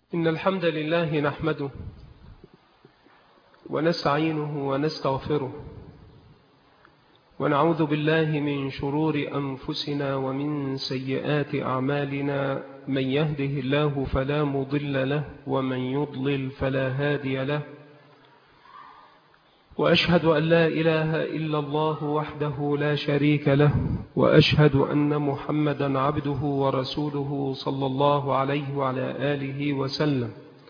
إن الحمد لله نحمده ونستعينه ونستغفره ونعوذ بالله من شرور أنفسنا ومن سيئات أعمالنا. من يهده الله فلا مضل له ومن يضلل فلا هادي له، وأشهد أن لا إله إلا الله وحده لا شريك له، وأشهد أن محمدا عبده ورسوله صلى الله عليه وعلى آله وسلم.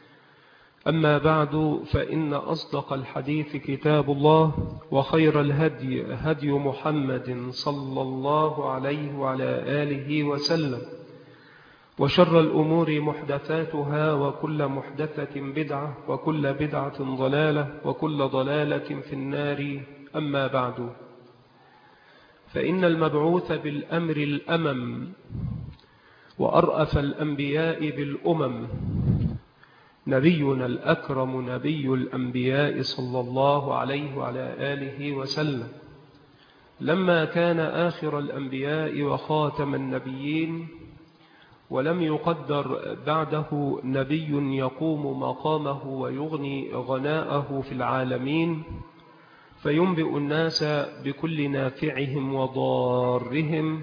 أما بعد، فإن أصدق الحديث كتاب الله، وخير الهدي هدي محمد صلى الله عليه وعلى آله وسلم، وشر الأمور محدثاتها، وكل محدثة بدعة، وكل بدعة ضلالة، وكل ضلالة في النار. أما بعد، فإن المبعوث بالأمر الأمم وأرأف الأنبياء بالأمم نبينا الأكرم نبي الأنبياء صلى الله عليه وعلى آله وسلم، لما كان آخر الأنبياء وخاتم النبيين، ولم يقدر بعده نبي يقوم مقامه ويغني غناءه في العالمين، فينبئ الناس بكل نافعهم وضارهم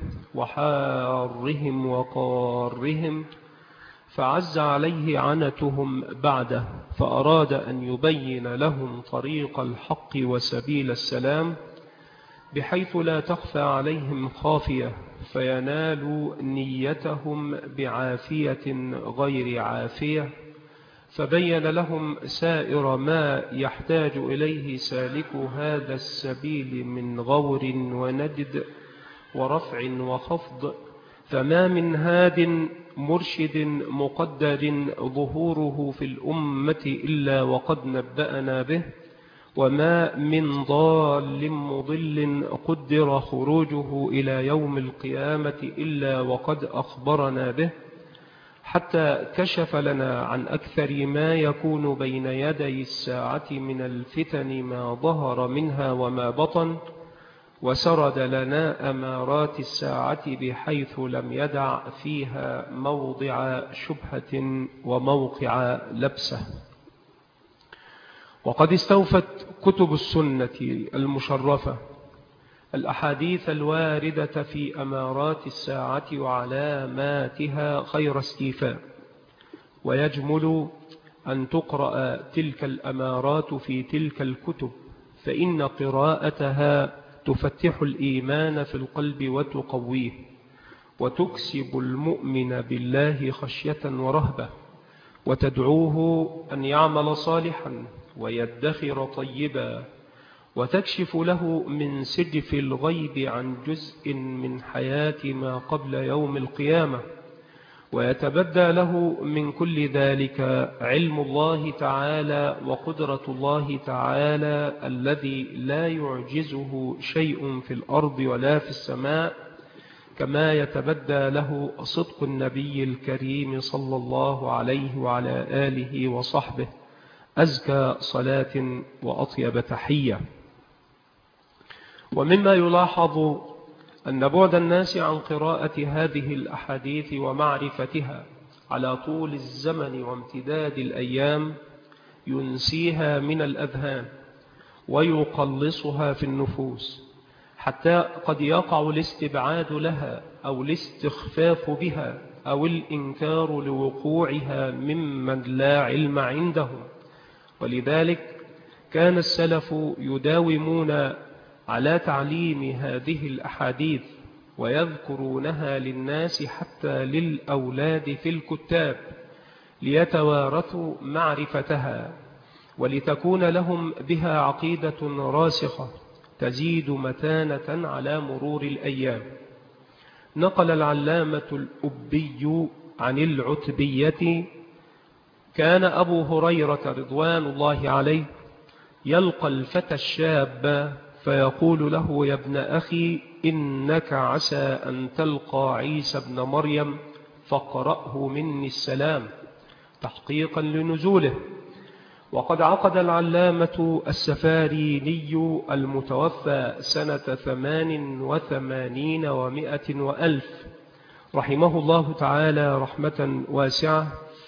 وحارهم وقارهم، فعز عليه عنتهم بعده، فأراد أن يبين لهم طريق الحق وسبيل السلام، بحيث لا تخفى عليهم خافية، فينالوا نيتهم بعافية غير عافية. فبين لهم سائر ما يحتاج إليه سالك هذا السبيل من غور وندد ورفع وخفض، فما من هاد مرشد مقدر ظهوره في الأمة إلا وقد نبأنا به، وما من ضال مضل قدر خروجه إلى يوم القيامة إلا وقد أخبرنا به، حتى كشف لنا عن أكثر ما يكون بين يدي الساعة من الفتن ما ظهر منها وما بطن، وسرد لنا أمارات الساعة بحيث لم يدع فيها موضع شبهة وموقع لبسة. وقد استوفت كتب السنة المشرفة الأحاديث الواردة في أمارات الساعة وعلاماتها خير استيفاء، ويجمل أن تقرأ تلك الأمارات في تلك الكتب، فإن قراءتها تفتح الإيمان في القلب وتقويه، وتكسب المؤمن بالله خشية ورهبة، وتدعوه أن يعمل صالحا ويدخر طيبا، وتكشف له من سجف الغيب عن جزء من حياة ما قبل يوم القيامة، ويتبدى له من كل ذلك علم الله تعالى وقدرة الله تعالى الذي لا يعجزه شيء في الأرض ولا في السماء، كما يتبدى له صدق النبي الكريم صلى الله عليه وعلى آله وصحبه، أزكى صلاة وأطيب تحية. ومما يلاحظ أن بعد الناس عن قراءة هذه الأحاديث ومعرفتها على طول الزمن وامتداد الأيام ينسيها من الأذهان ويقلصها في النفوس، حتى قد يقع الاستبعاد لها أو الاستخفاف بها أو الإنكار لوقوعها ممن لا علم عندهم. ولذلك كان السلف يداومون على تعليم هذه الأحاديث ويذكرونها للناس حتى للأولاد في الكتاب، ليتوارثوا معرفتها ولتكون لهم بها عقيدة راسخة تزيد متانة على مرور الأيام. نقل العلامة الأبي عن العتبية: كان أبو هريرة رضوان الله عليه يلقى الفتى الشاب فيقول له: يا ابن أخي، إنك عسى أن تلقى عيسى ابن مريم فاقرأه مني السلام، تحقيقا لنزوله. وقد عقد العلامة السفاريني المتوفى سنة 88 و100 وألف رحمه الله تعالى رحمة واسعة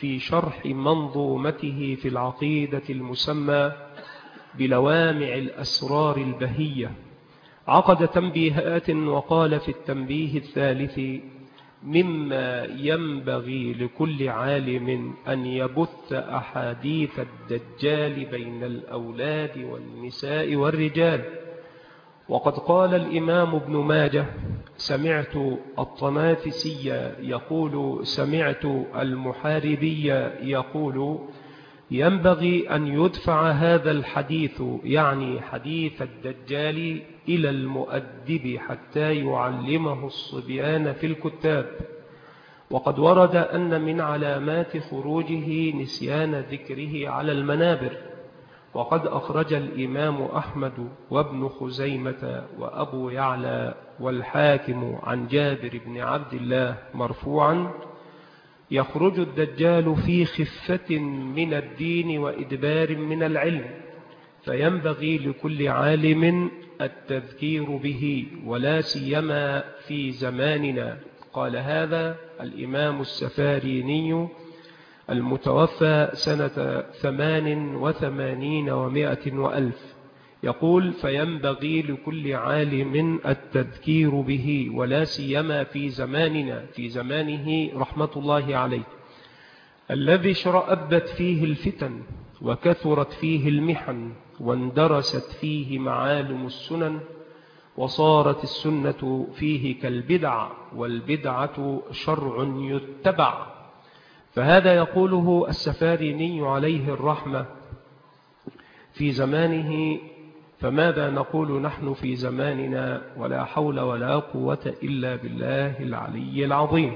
في شرح منظومته في العقيدة المسمى بلوامع الأسرار البهية عقد تنبيهات، وقال في التنبيه الثالث: مما ينبغي لكل عالم أن يبث أحاديث الدجال بين الأولاد والنساء والرجال. وقد قال الإمام ابن ماجه: سمعت الطنافسي يقول سمعت المحاربي يقول: ينبغي أن يدفع هذا الحديث، يعني حديث الدجال، إلى المؤدب حتى يعلمه الصبيان في الكتاب. وقد ورد أن من علامات خروجه نسيان ذكره على المنابر. وقد أخرج الإمام أحمد وابن خزيمة وأبو يعلى والحاكم عن جابر بن عبد الله مرفوعا: يخرج الدجال في خفة من الدين وإدبار من العلم، فينبغي لكل عالم التذكير به، ولا سيما في زماننا. قال هذا الإمام السفاريني المتوفى سنة 88 و100 وألف، يقول: فينبغي لكل عالم التذكير به، ولا سيما في زماننا، في زمانه رحمة الله عليه، الذي اشرأبت فيه الفتن وكثرت فيه المحن واندرست فيه معالم السنن، وصارت السنة فيه كالبدع، والبدعة شرع يتبع. فهذا يقوله السفاريني عليه الرحمة في زمانه، فماذا نقول نحن في زماننا؟ ولا حول ولا قوة إلا بالله العلي العظيم.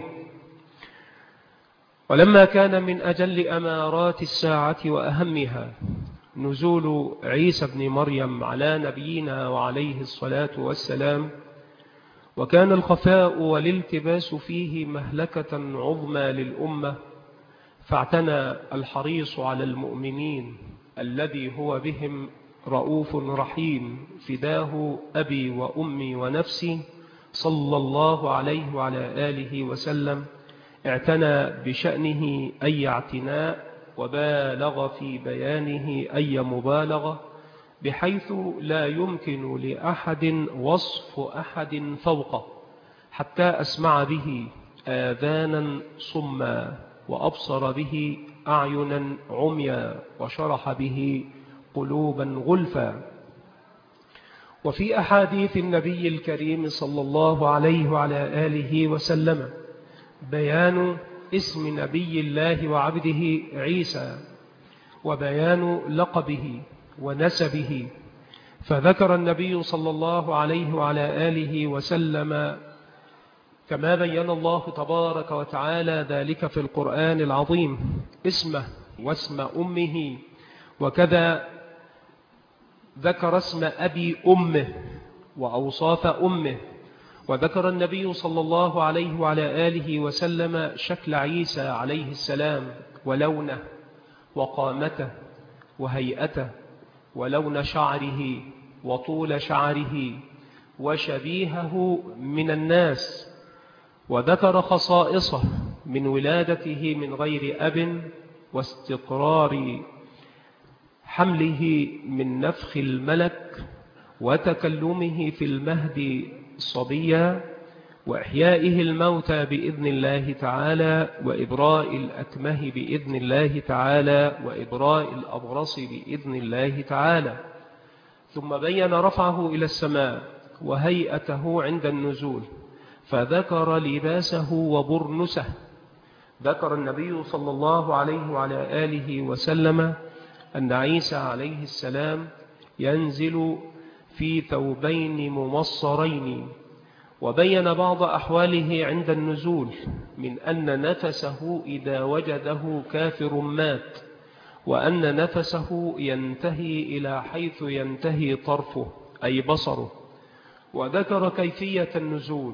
ولما كان من أجل أمارات الساعة وأهمها نزول عيسى بن مريم على نبينا وعليه الصلاة والسلام، وكان الخفاء والالتباس فيه مهلكة عظمى للأمة، فاعتنى الحريص على المؤمنين الذي هو بهم رؤوف رحيم: فداه أبي وأمي ونفسي، صلى الله عليه وعلى آله وسلم. اعتنى بشأنه أي اعتناء، وبالغ في بيانه أي مبالغة، بحيث لا يمكن لأحد وصف أحد فوقه، حتى أسمع به آذانا صما، وأبصر به أعينا عميا، وشرح به قلوبا غلفا. وفي أحاديث النبي الكريم صلى الله عليه وعلى آله وسلم بيان اسم نبي الله وعبده عيسى، وبيان لقبه ونسبه. فذكر النبي صلى الله عليه وعلى آله وسلم كما بين الله تبارك وتعالى ذلك في القرآن العظيم اسمه واسم أمه، وكذا ذكر اسم أبي أمه وأوصاف أمه. وذكر النبي صلى الله عليه وعلى آله وسلم شكل عيسى عليه السلام، ولونه وقامته وهيئته ولون شعره وطول شعره وشبيهه من الناس. وذكر خصائصه من ولادته من غير أب، واستقرار حمله من نفخ الملك، وتكلمه في المهد صبيا، وإحيائه الموتى بإذن الله تعالى، وإبراء الأكمه بإذن الله تعالى، وإبراء الأبرص بإذن الله تعالى. ثم بين رفعه إلى السماء وهيئته عند النزول، فذكر لباسه وبرنسه. ذكر النبي صلى الله عليه وعلى آله وسلم أن عيسى عليه السلام ينزل في ثوبين ممصرين، وبين بعض أحواله عند النزول، من أن نفسه إذا وجده كافر مات، وأن نفسه ينتهي إلى حيث ينتهي طرفه أي بصره. وذكر كيفية النزول،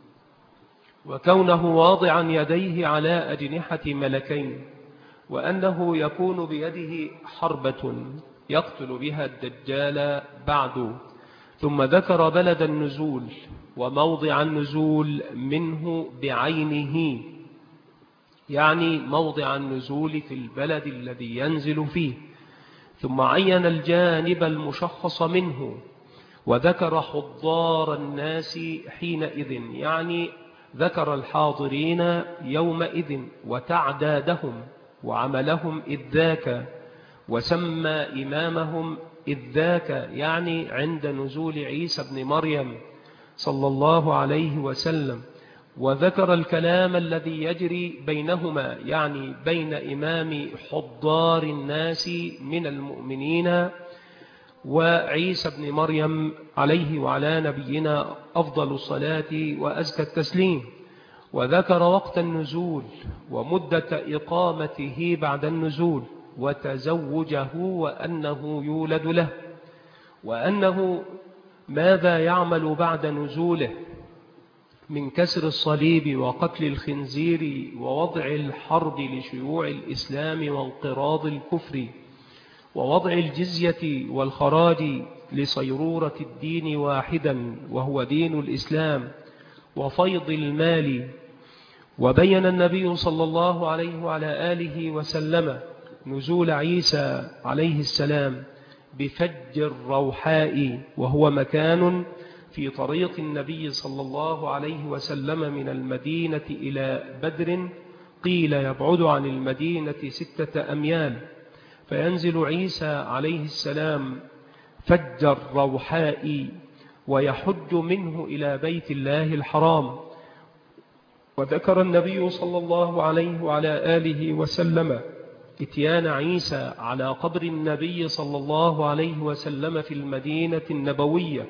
وكونه واضعا يديه على أجنحة ملكين، وأنه يكون بيده حربة يقتل بها الدجال بعد. ثم ذكر بلد النزول وموضع النزول منه بعينه، يعني موضع النزول في البلد الذي ينزل فيه. ثم عين الجانب المشخص منه وذكر حضار الناس حينئذ، يعني ذكر الحاضرين يومئذ وتعدادهم وعملهم إذ ذاك، وسمى إمامهم إذ ذاك، يعني عند نزول عيسى بن مريم صلى الله عليه وسلم. وذكر الكلام الذي يجري بينهما، يعني بين إمام حضار الناس من المؤمنين وعيسى بن مريم عليه وعلى نبينا أفضل الصلاة وأزكى التسليم. وذكر وقت النزول ومدة إقامته بعد النزول وتزوجه وأنه يولد له، وأنه ماذا يعمل بعد نزوله من كسر الصليب وقتل الخنزير ووضع الحرب لشيوع الإسلام وانقراض الكفر ووضع الجزية والخراج لصيرورة الدين واحدا وهو دين الإسلام وفيض المال. وبين النبي صلى الله عليه وعلى آله وسلم نزول عيسى عليه السلام بفج الروحاء، وهو مكان في طريق النبي صلى الله عليه وسلم من المدينة إلى بدر، قيل يبعد عن المدينة 6 أميال، فينزل عيسى عليه السلام فج الروحاء ويحج منه إلى بيت الله الحرام. وذكر النبي صلى الله عليه وعلى آله وسلم إتيان عيسى على قبر النبي صلى الله عليه وسلم في المدينة النبوية،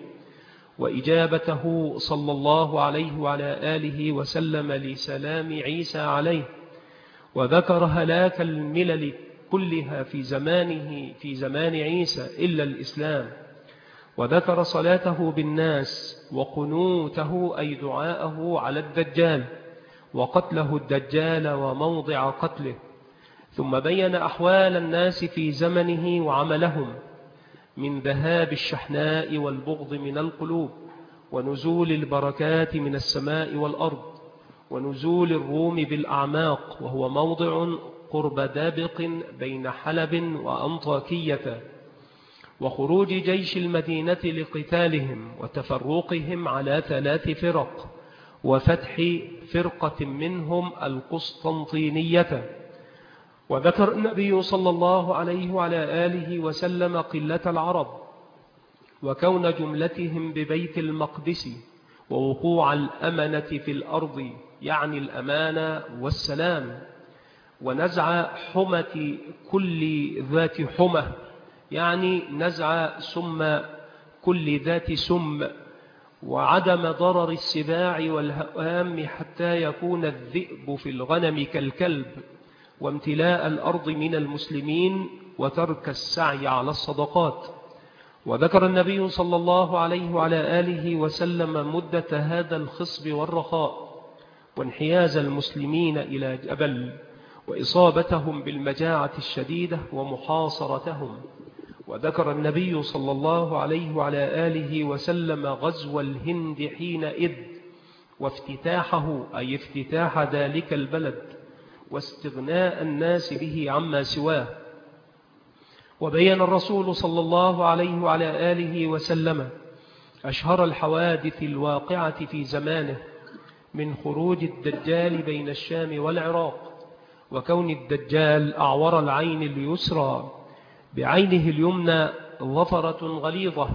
وإجابته صلى الله عليه وعلى آله وسلم لسلام عيسى عليه. وذكر هلاك الملل كلها في زمان عيسى إلا الإسلام. وذكر صلاته بالناس وقنوته أي دعاءه على الدجال وقتله الدجال وموضع قتله. ثم بين أحوال الناس في زمنه وعملهم من ذهاب الشحناء والبغض من القلوب، ونزول البركات من السماء والأرض، ونزول الروم بالأعماق وهو موضع قرب دابق بين حلب وأنطاكية، وخروج جيش المدينة لقتالهم وتفرقهم على 3 فرق، وفتح فرقة منهم القسطنطينية. وذكر النبي صلى الله عليه وعلى آله وسلم قلة العرب وكون جملتهم ببيت المقدس، ووقوع الأمنة في الأرض يعني الأمانة والسلام، ونزع حمة كل ذات حمة يعني نزع سم كل ذات سم، وعدم ضرر السباع والهوام حتى يكون الذئب في الغنم كالكلب، وامتلاء الأرض من المسلمين، وترك السعي على الصدقات. وذكر النبي صلى الله عليه وعلى آله وسلم مدة هذا الخصب والرخاء، وانحياز المسلمين إلى جبل، وإصابتهم بالمجاعة الشديدة ومحاصرتهم. وذكر النبي صلى الله عليه وعلى آله وسلم غزو الهند حينئذ وافتتاحه أي افتتاح ذلك البلد واستغناء الناس به عما سواه. وبين الرسول صلى الله عليه وعلى آله وسلم أشهر الحوادث الواقعة في زمانه من خروج الدجال بين الشام والعراق، وكون الدجال أعور العين اليسرى بعينه اليمنى ظفرة غليظة،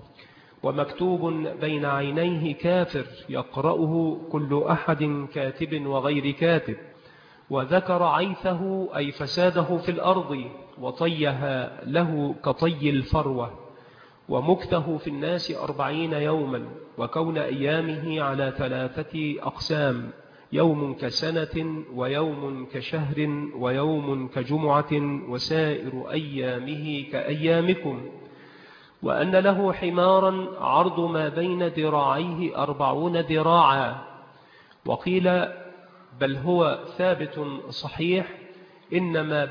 ومكتوب بين عينيه كافر يقرأه كل أحد كاتب وغير كاتب. وذكر عيثه أي فساده في الأرض وطيها له كطي الفروة، ومكته في الناس 40 يوما، وكون أيامه على 3 أقسام: يوم كسنة، ويوم كشهر، ويوم كجمعة، وسائر أيامه كأيامكم. وأن له حمارا عرض ما بين ذراعيه 40 ذراعا. وقيل بل هو ثابت صحيح إنما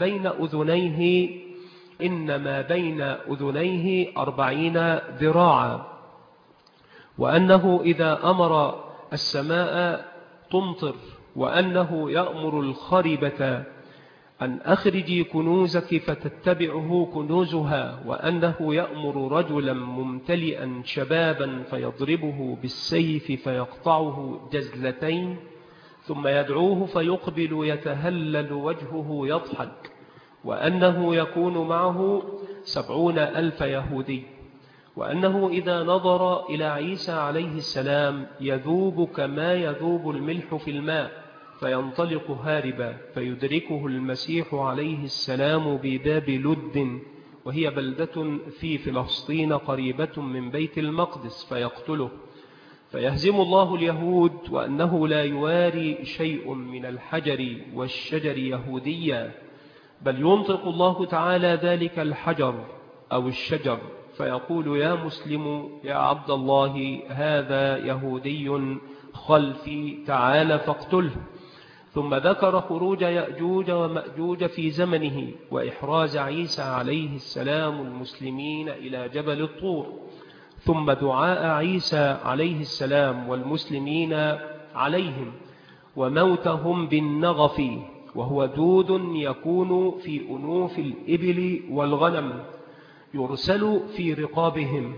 بين أذنيه 40 ذراعا. وأنه إذا أمر السماء تمطر وأنه يأمر الخربة أن أخرجي كنوزك فتتبعه كنوزها، وأنه يأمر رجلا ممتلئا شبابا فيضربه بالسيف فيقطعه جزلتين، ثم يدعوه فيقبل يتهلل وجهه يضحك، وأنه يكون معه 70,000 يهودي، وأنه إذا نظر إلى عيسى عليه السلام يذوب كما يذوب الملح في الماء فينطلق هاربا، فيدركه المسيح عليه السلام بباب لد، وهي بلدة في فلسطين قريبة من بيت المقدس، فيقتله، فيهزم الله اليهود، وأنه لا يواري شيء من الحجر والشجر يهوديا، بل ينطق الله تعالى ذلك الحجر أو الشجر فيقول: يا مسلم يا عبد الله، هذا يهودي خلفي، تعال فاقتله. ثم ذكر خروج يأجوج ومأجوج في زمنه، وإحراز عيسى عليه السلام المسلمين إلى جبل الطور، ثم دعاء عيسى عليه السلام والمسلمين عليهم، وموتهم بالنغف، وهو دود يكون في أنوف الإبل والغنم يرسل في رقابهم،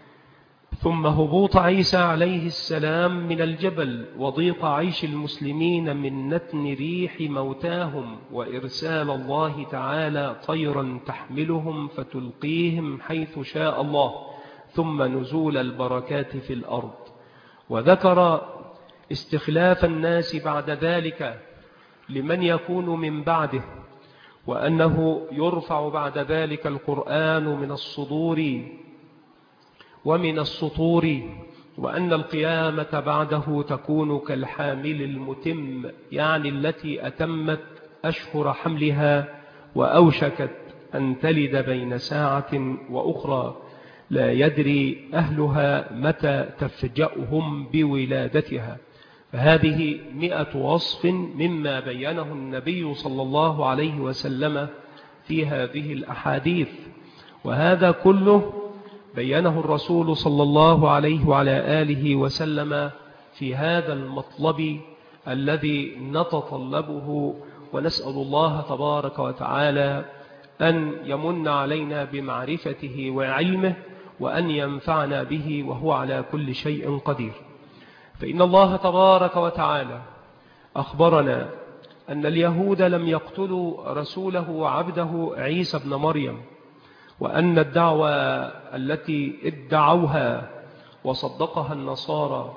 ثم هبوط عيسى عليه السلام من الجبل، وضيق عيش المسلمين من نتن ريح موتاهم، وإرسال الله تعالى طيرا تحملهم فتلقيهم حيث شاء الله، ثم نزول البركات في الأرض. وذكر استخلاف الناس بعد ذلك لمن يكون من بعده، وأنه يرفع بعد ذلك القرآن من الصدور ومن السطور، وأن القيامة بعده تكون كالحامل المتم، يعني التي أتمت أشهر حملها وأوشكت أن تلد بين ساعة وأخرى، لا يدري أهلها متى تفجأهم بولادتها. فهذه 100 وصف مما بينه النبي صلى الله عليه وسلم في هذه الأحاديث، وهذا كله بينه الرسول صلى الله عليه وعلى آله وسلم في هذا المطلب الذي نتطلبه، ونسأل الله تبارك وتعالى أن يمن علينا بمعرفته وعلمه، وأن ينفعنا به، وهو على كل شيء قدير. فإن الله تبارك وتعالى أخبرنا أن اليهود لم يقتلوا رسوله وعبده عيسى بن مريم، وأن الدعوة التي ادعوها وصدقها النصارى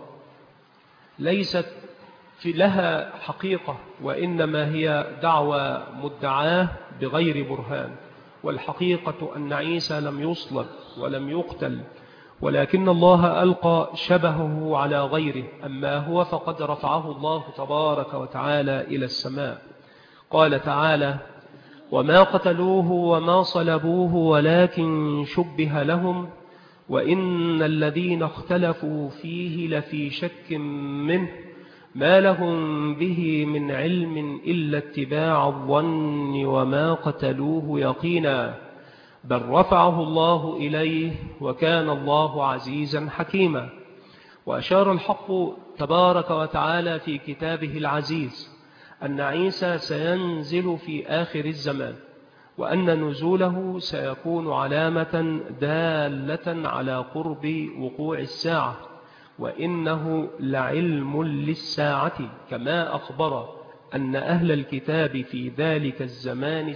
ليست لها حقيقة، وإنما هي دعوة مدعاة بغير برهان، والحقيقة أن عيسى لم يصلب ولم يقتل، ولكن الله ألقى شبهه على غيره، أما هو فقد رفعه الله تبارك وتعالى إلى السماء. قال تعالى: وما قتلوه وما صلبوه ولكن شبه لهم، وإن الذين اختلفوا فيه لفي شك منه، ما لهم به من علم إلا اتباع الظن، وما قتلوه يقينا، بل رفعه الله إليه، وكان الله عزيزا حكيما. وأشار الحق تبارك وتعالى في كتابه العزيز أن عيسى سينزل في آخر الزمان، وأن نزوله سيكون علامة دالة على قرب وقوع الساعة، وإنه لعلم للساعة، كما أخبر أن أهل الكتاب في ذلك الزمان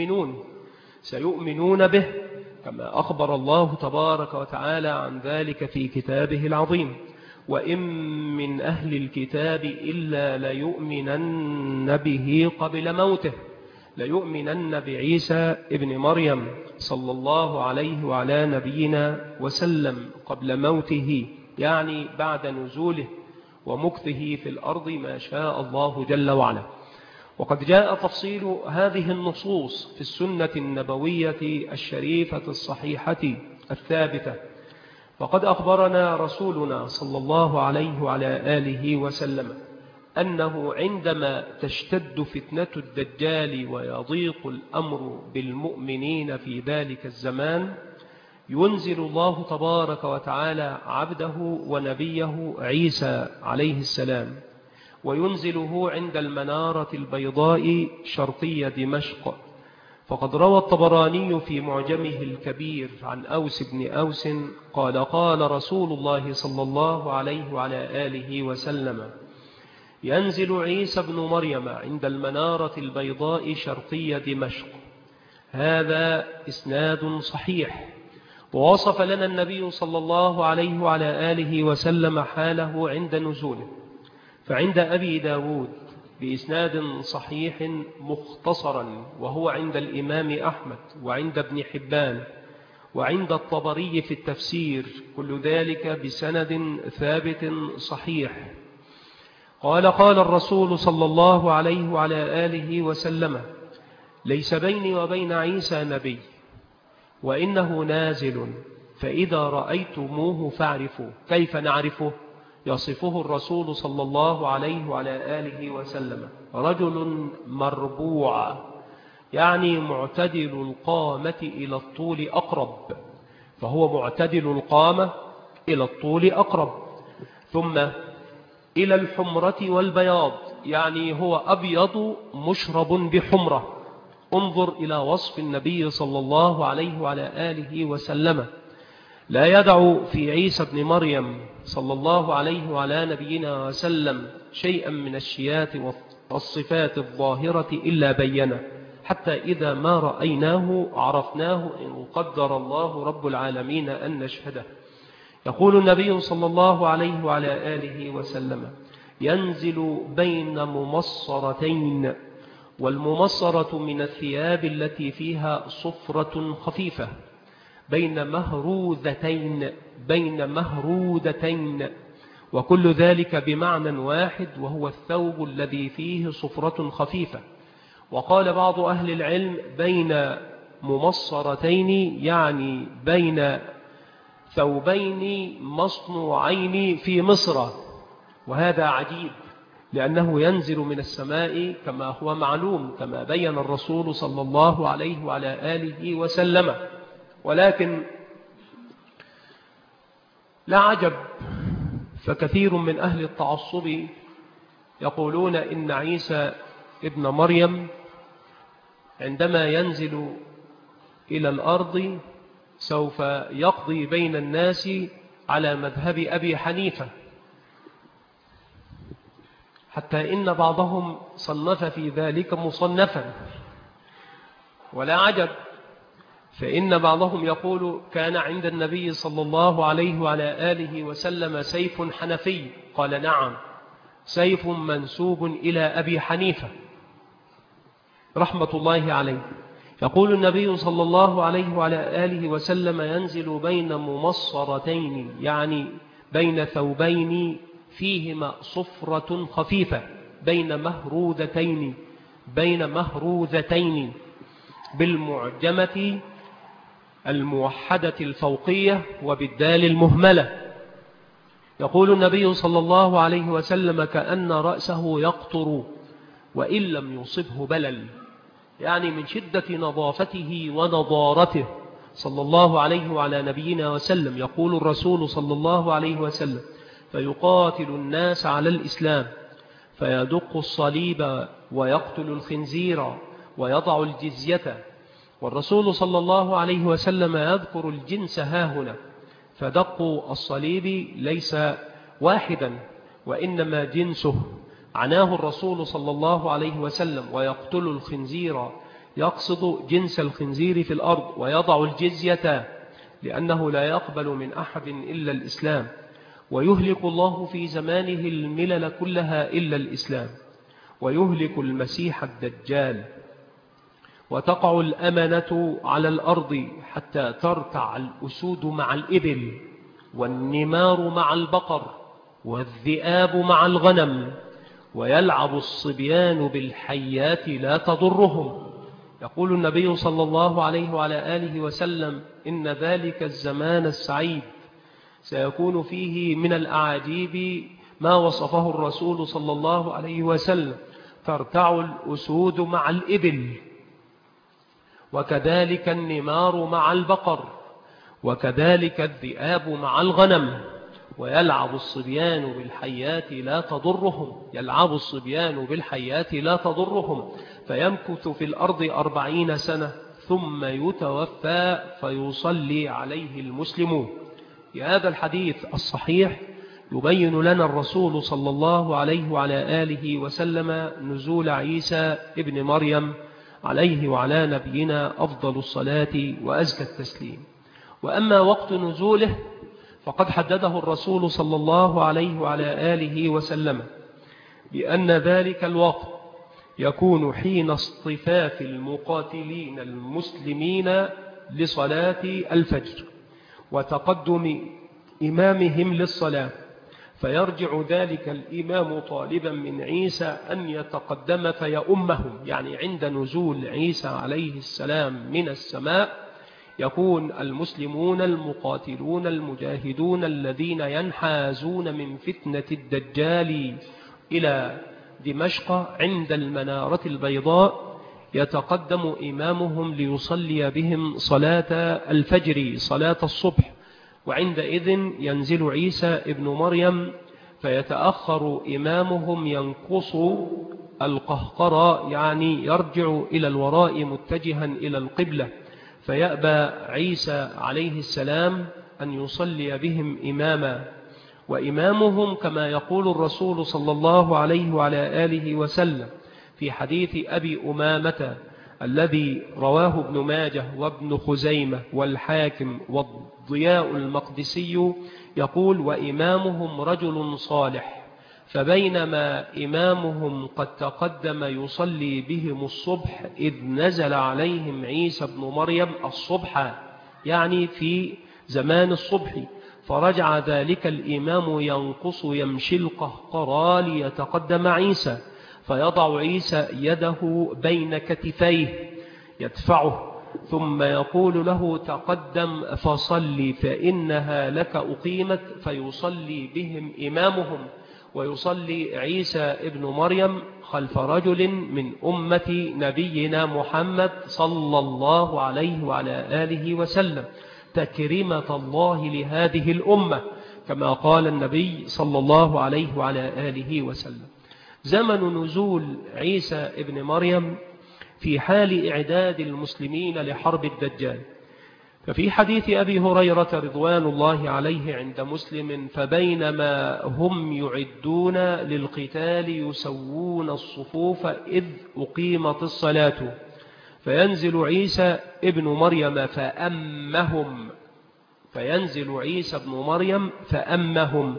سيؤمنون به، كما أخبر الله تبارك وتعالى عن ذلك في كتابه العظيم: وإن من أهل الكتاب إلا ليؤمنن به قبل موته، ليؤمنن بعيسى ابن مريم صلى الله عليه وعلى نبينا وسلم قبل موته، يعني بعد نزوله ومكثه في الأرض ما شاء الله جل وعلا. وقد جاء تفصيل هذه النصوص في السنة النبوية الشريفة الصحيحة الثابتة، فقد أخبرنا رسولنا صلى الله عليه وعلى آله وسلم أنه عندما تشتد فتنة الدجال ويضيق الأمر بالمؤمنين في ذلك الزمان، ينزل الله تبارك وتعالى عبده ونبيه عيسى عليه السلام، وينزله عند المنارة البيضاء شرقي دمشق. فقد روى الطبراني في معجمه الكبير عن أوس بن أوس قال قال رسول الله صلى الله عليه وعلى آله وسلم: ينزل عيسى بن مريم عند المنارة البيضاء شرقي دمشق. هذا إسناد صحيح. ووصف لنا النبي صلى الله عليه وعلى آله وسلم حاله عند نزوله. فعند أبي داود بإسناد صحيح مختصرا، وهو عند الإمام أحمد وعند ابن حبان وعند الطبري في التفسير، كل ذلك بسند ثابت صحيح. قال الرسول صلى الله عليه وعلى آله وسلم: ليس بيني وبين عيسى نبي، وإنه نازل، فإذا رأيتموه فاعرفوا. كيف نعرفه؟ يصفه الرسول صلى الله عليه وعلى آله وسلم: رجل مربوع، يعني معتدل القامة إلى الطول أقرب، فهو معتدل القامة إلى الطول أقرب. ثم إلى الحمرة والبياض، يعني هو أبيض مشرب بحمرة. انظر إلى وصف النبي صلى الله عليه وعلى آله وسلم، لا يدع في عيسى بن مريم صلى الله عليه وعلى نبينا وسلم شيئا من الشيات والصفات الظاهرة إلا بينه، حتى إذا ما رأيناه عرفناه إن قدر الله رب العالمين أن نشهده. يقول النبي صلى الله عليه وعلى آله وسلم: ينزل بين ممصرتين، والممصرة من الثياب التي فيها صفرة خفيفة، بين مهرودتين، وكل ذلك بمعنى واحد، وهو الثوب الذي فيه صفرة خفيفة. وقال بعض أهل العلم بين ممصرتين، يعني بين ثوبين مصنوعين في مصر. وهذا عجيب، لأنه ينزل من السماء كما هو معلوم، كما بين الرسول صلى الله عليه وعلى آله وسلم. ولكن لا عجب، فكثير من أهل التعصب يقولون إن عيسى ابن مريم عندما ينزل إلى الأرض سوف يقضي بين الناس على مذهب أبي حنيفة، حتى إن بعضهم صنف في ذلك مصنفا. ولا عجب، فإن بعضهم يقول كان عند النبي صلى الله عليه وعلى آله وسلم سيف حنفي. قال نعم، سيف منسوب إلى أبي حنيفة رحمة الله عليه. يقول النبي صلى الله عليه وعلى آله وسلم: ينزل بين ممصرتين، يعني بين ثوبين فيهما صفرة خفيفة، بين مهروذتين بالمعجمة الموحدة الفوقية وبالدال المهملة. يقول النبي صلى الله عليه وسلم: كأن رأسه يقطر وإن لم يصبه بلل، يعني من شدة نظافته ونضارته صلى الله عليه وعلى نبينا وسلم. يقول الرسول صلى الله عليه وسلم: فيقاتل الناس على الإسلام، فيدق الصليب ويقتل الخنزير ويضع الجزية. والرسول صلى الله عليه وسلم يذكر الجنس هاهنا، فدق الصليب ليس واحدا، وإنما جنسه. عناه الرسول صلى الله عليه وسلم: ويقتل الخنزير، يقصد جنس الخنزير في الأرض، ويضع الجزية لأنه لا يقبل من أحد إلا الإسلام. ويهلك الله في زمانه الملل كلها إلا الإسلام، ويهلك المسيح الدجال، وتقع الأمنة على الأرض حتى ترتع الأسود مع الإبل، والنمار مع البقر، والذئاب مع الغنم، ويلعب الصبيان بالحيات لا تضرهم. يقول النبي صلى الله عليه وعلى آله وسلم: إن ذلك الزمان السعيد سيكون فيه من الأعاجيب ما وصفه الرسول صلى الله عليه وسلم: ترتع الأسود مع الإبل، وكذلك النمار مع البقر، وكذلك الذئاب مع الغنم، ويلعب الصبيان بالحيات لا تضرهم، يلعب الصبيان بالحيات لا تضرهم، فيمكث في الأرض 40 سنة ثم يتوفى فيصلي عليه المسلمون. في هذا الحديث الصحيح يبين لنا الرسول صلى الله عليه وعلى آله وسلم نزول عيسى ابن مريم عليه وعلى نبينا أفضل الصلاة وأزكى التسليم. وأما وقت نزوله فقد حدده الرسول صلى الله عليه وعلى آله وسلم بأن ذلك الوقت يكون حين اصطفاف المقاتلين المسلمين لصلاة الفجر وتقدم إمامهم للصلاة، فيرجع ذلك الإمام طالبا من عيسى أن يتقدم فيؤمهم. يعني عند نزول عيسى عليه السلام من السماء يكون المسلمون المقاتلون المجاهدون الذين ينحازون من فتنة الدجال إلى دمشق عند المنارة البيضاء يتقدم إمامهم ليصلي بهم صلاة الفجر صلاة الصبح، وعندئذ ينزل عيسى ابن مريم فيتأخر إمامهم ينقص القهقرى، يعني يرجع إلى الوراء متجها إلى القبلة، فيأبى عيسى عليه السلام أن يصلي بهم إماما. وإمامهم كما يقول الرسول صلى الله عليه وعلى آله وسلم في حديث أبي أمامة الذي رواه ابن ماجه وابن خزيمة والحاكم والضياء المقدسي، يقول: وإمامهم رجل صالح، فبينما إمامهم قد تقدم يصلي بهم الصبح إذ نزل عليهم عيسى بن مريم الصبح، يعني في زمان الصبح، فرجع ذلك الإمام ينقص يمشي القهقرى ليتقدم عيسى، فيضع عيسى يده بين كتفيه يدفعه ثم يقول له: تقدم فصلي فإنها لك أقيمت، فيصلي بهم إمامهم، ويصلي عيسى ابن مريم خلف رجل من أمة نبينا محمد صلى الله عليه وعلى آله وسلم تكريمة الله لهذه الأمة، كما قال النبي صلى الله عليه وعلى آله وسلم. زمن نزول عيسى ابن مريم في حال إعداد المسلمين لحرب الدجال. ففي حديث أبي هريرة رضوان الله عليه عند مسلم: فبينما هم يعدون للقتال يسوون الصفوف إذ أقيمت الصلاة، فينزل عيسى ابن مريم فأمهم، فينزل عيسى ابن مريم فأمهم.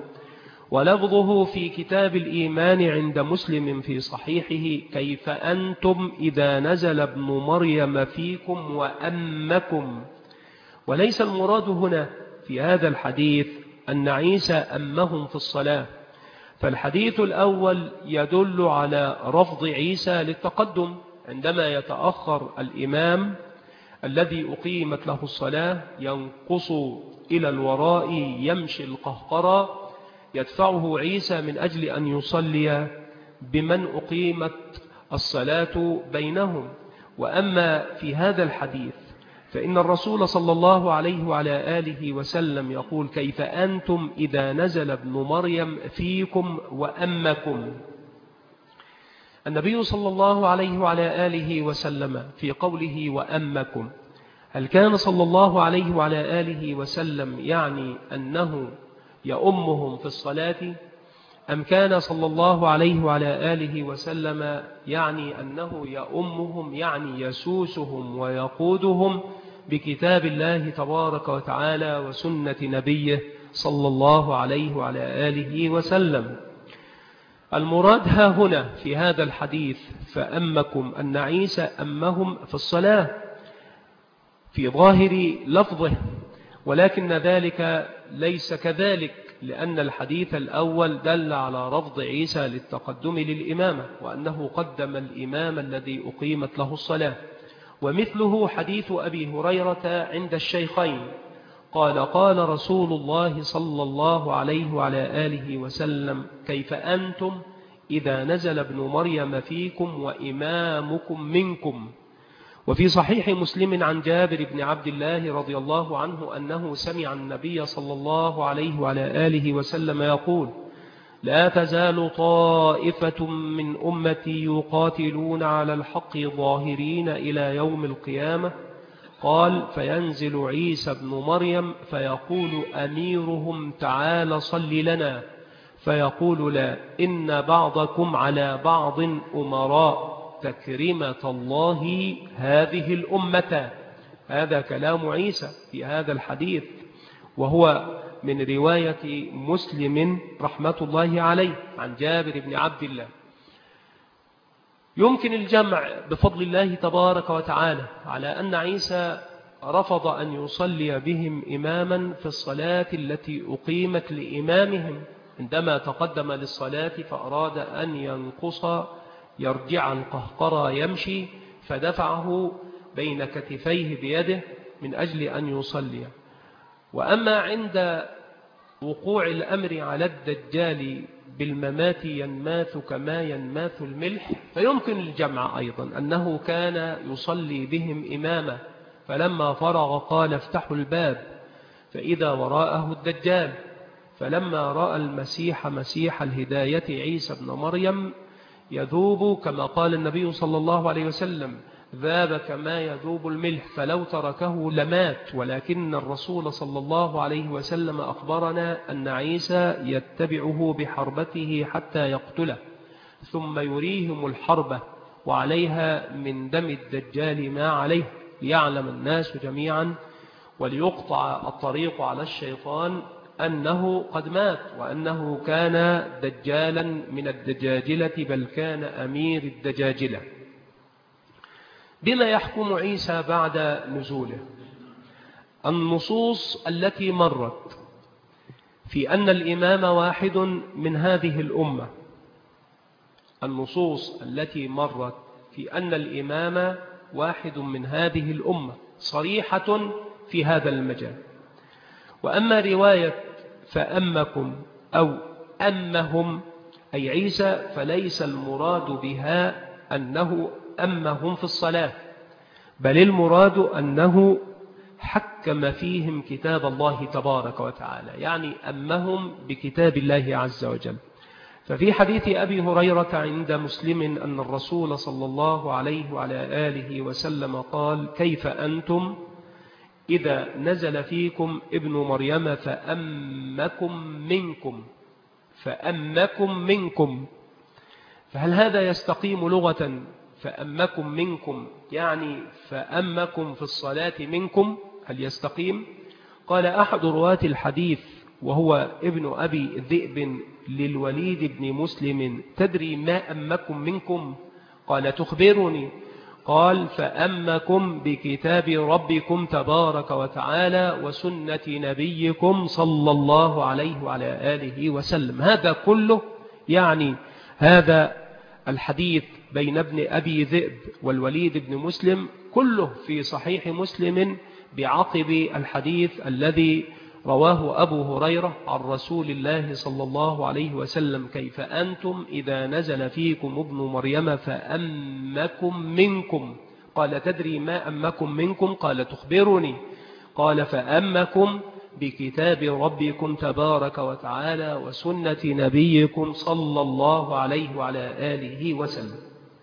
ولفظه في كتاب الإيمان عند مسلم في صحيحه: كيف أنتم إذا نزل ابن مريم فيكم وأمكم. وليس المراد هنا في هذا الحديث أن عيسى أمهم في الصلاة، فالحديث الأول يدل على رفض عيسى للتقدم عندما يتأخر الإمام الذي أقيمت له الصلاة ينقص إلى الوراء يمشي القهقرى، يدفعه عيسى من أجل أن يصلي بمن أقيمت الصلاة بينهم. وأما في هذا الحديث فإن الرسول صلى الله عليه وعلى آله وسلم يقول: كيف أنتم إذا نزل ابن مريم فيكم وأمكم. النبي صلى الله عليه وعلى آله وسلم في قوله وأمكم، هل كان صلى الله عليه وعلى آله وسلم يعني أنه يؤمهم في الصلاة، أم كان صلى الله عليه وعلى آله وسلم يعني أنه يؤمهم يعني يسوسهم ويقودهم بكتاب الله تبارك وتعالى وسنة نبيه صلى الله عليه وعلى آله وسلم؟ المراد ها هنا في هذا الحديث فأمكم أن عيسى أمهم في الصلاة في ظاهر لفظه، ولكن ذلك ليس كذلك، لأن الحديث الأول دل على رفض عيسى للتقدم للإمامة وأنه قدم الإمام الذي أقيمت له الصلاة. ومثله حديث أبي هريرة عند الشيخين قال: قال رسول الله صلى الله عليه وعلى آله وسلم: كيف أنتم إذا نزل ابن مريم فيكم وإمامكم منكم. وفي صحيح مسلم عن جابر بن عبد الله رضي الله عنه أنه سمع النبي صلى الله عليه وعلى آله وسلم يقول: لا تزال طائفة من أمتي يقاتلون على الحق ظاهرين إلى يوم القيامة. قال: فينزل عيسى بن مريم فيقول أميرهم: تعال صل لنا، فيقول: لا، إن بعضكم على بعض أمراء، تكرمة الله هذه الأمة. هذا كلام عيسى في هذا الحديث، وهو من رواية مسلم رحمة الله عليه عن جابر بن عبد الله. يمكن الجمع بفضل الله تبارك وتعالى على أن عيسى رفض أن يصلي بهم إماما في الصلاة التي أقيمت لإمامهم، عندما تقدم للصلاة فأراد أن ينقص يرجع القهقرى يمشي، فدفعه بين كتفيه بيده من أجل أن يصلي. وأما عند وقوع الأمر على الدجال بالممات ينماث كما ينماث الملح، فيمكن الجمع أيضا أنه كان يصلي بهم إماما، فلما فرغ قال: افتحوا الباب، فإذا وراءه الدجال. فلما رأى المسيح مسيح الهداية عيسى بن مريم يذوب كما قال النبي صلى الله عليه وسلم: ذاب كما يذوب الملح، فلو تركه لمات. ولكن الرسول صلى الله عليه وسلم أخبرنا أن عيسى يتبعه بحربته حتى يقتله، ثم يريهم الحربة وعليها من دم الدجال ما عليه، ليعلم الناس جميعا وليقطع الطريق على الشيطان أنه قد مات، وأنه كان دجالا من الدجاجلة، بل كان أمير الدجاجلة. بما يحكم عيسى بعد نزوله؟ النصوص التي مرت في أن الإمام واحد من هذه الأمة، النصوص التي مرت في أن الإمام واحد من هذه الأمة صريحة في هذا المجال. وأما رواية فأمكم أو أمهم أي عيسى، فليس المراد بها أنه أمهم في الصلاة، بل المراد أنه حكم فيهم كتاب الله تبارك وتعالى، يعني أمهم بكتاب الله عز وجل. ففي حديث أبي هريرة عند مسلم أن الرسول صلى الله عليه وعلى آله وسلم قال: كيف أنتم إذا نزل فيكم ابن مريم فأمكم منكم. فهل هذا يستقيم لغة؟ فأمكم منكم يعني فأمكم في الصلاة منكم، هل يستقيم؟ قال أحد رواة الحديث وهو ابن أبي ذئب للوليد بن مسلم: تدري ما أمكم منكم؟ قال: تخبرني. قال: فأمكم بكتاب ربكم تبارك وتعالى وسنة نبيكم صلى الله عليه وعلى آله وسلم. هذا كله يعني هذا الحديث بين ابن أبي ذئب والوليد بن مسلم كله في صحيح مسلم بعقب الحديث الذي رواه أبو هريرة عن رسول الله صلى الله عليه وسلم: كيف أنتم إذا نزل فيكم ابن مريم فأمكم منكم. قال: تدري ما أمكم منكم؟ قال: تخبرني. قال: فأمكم بكتاب ربكم تبارك وتعالى وسنة نبيكم صلى الله عليه وعلى آله وسلم.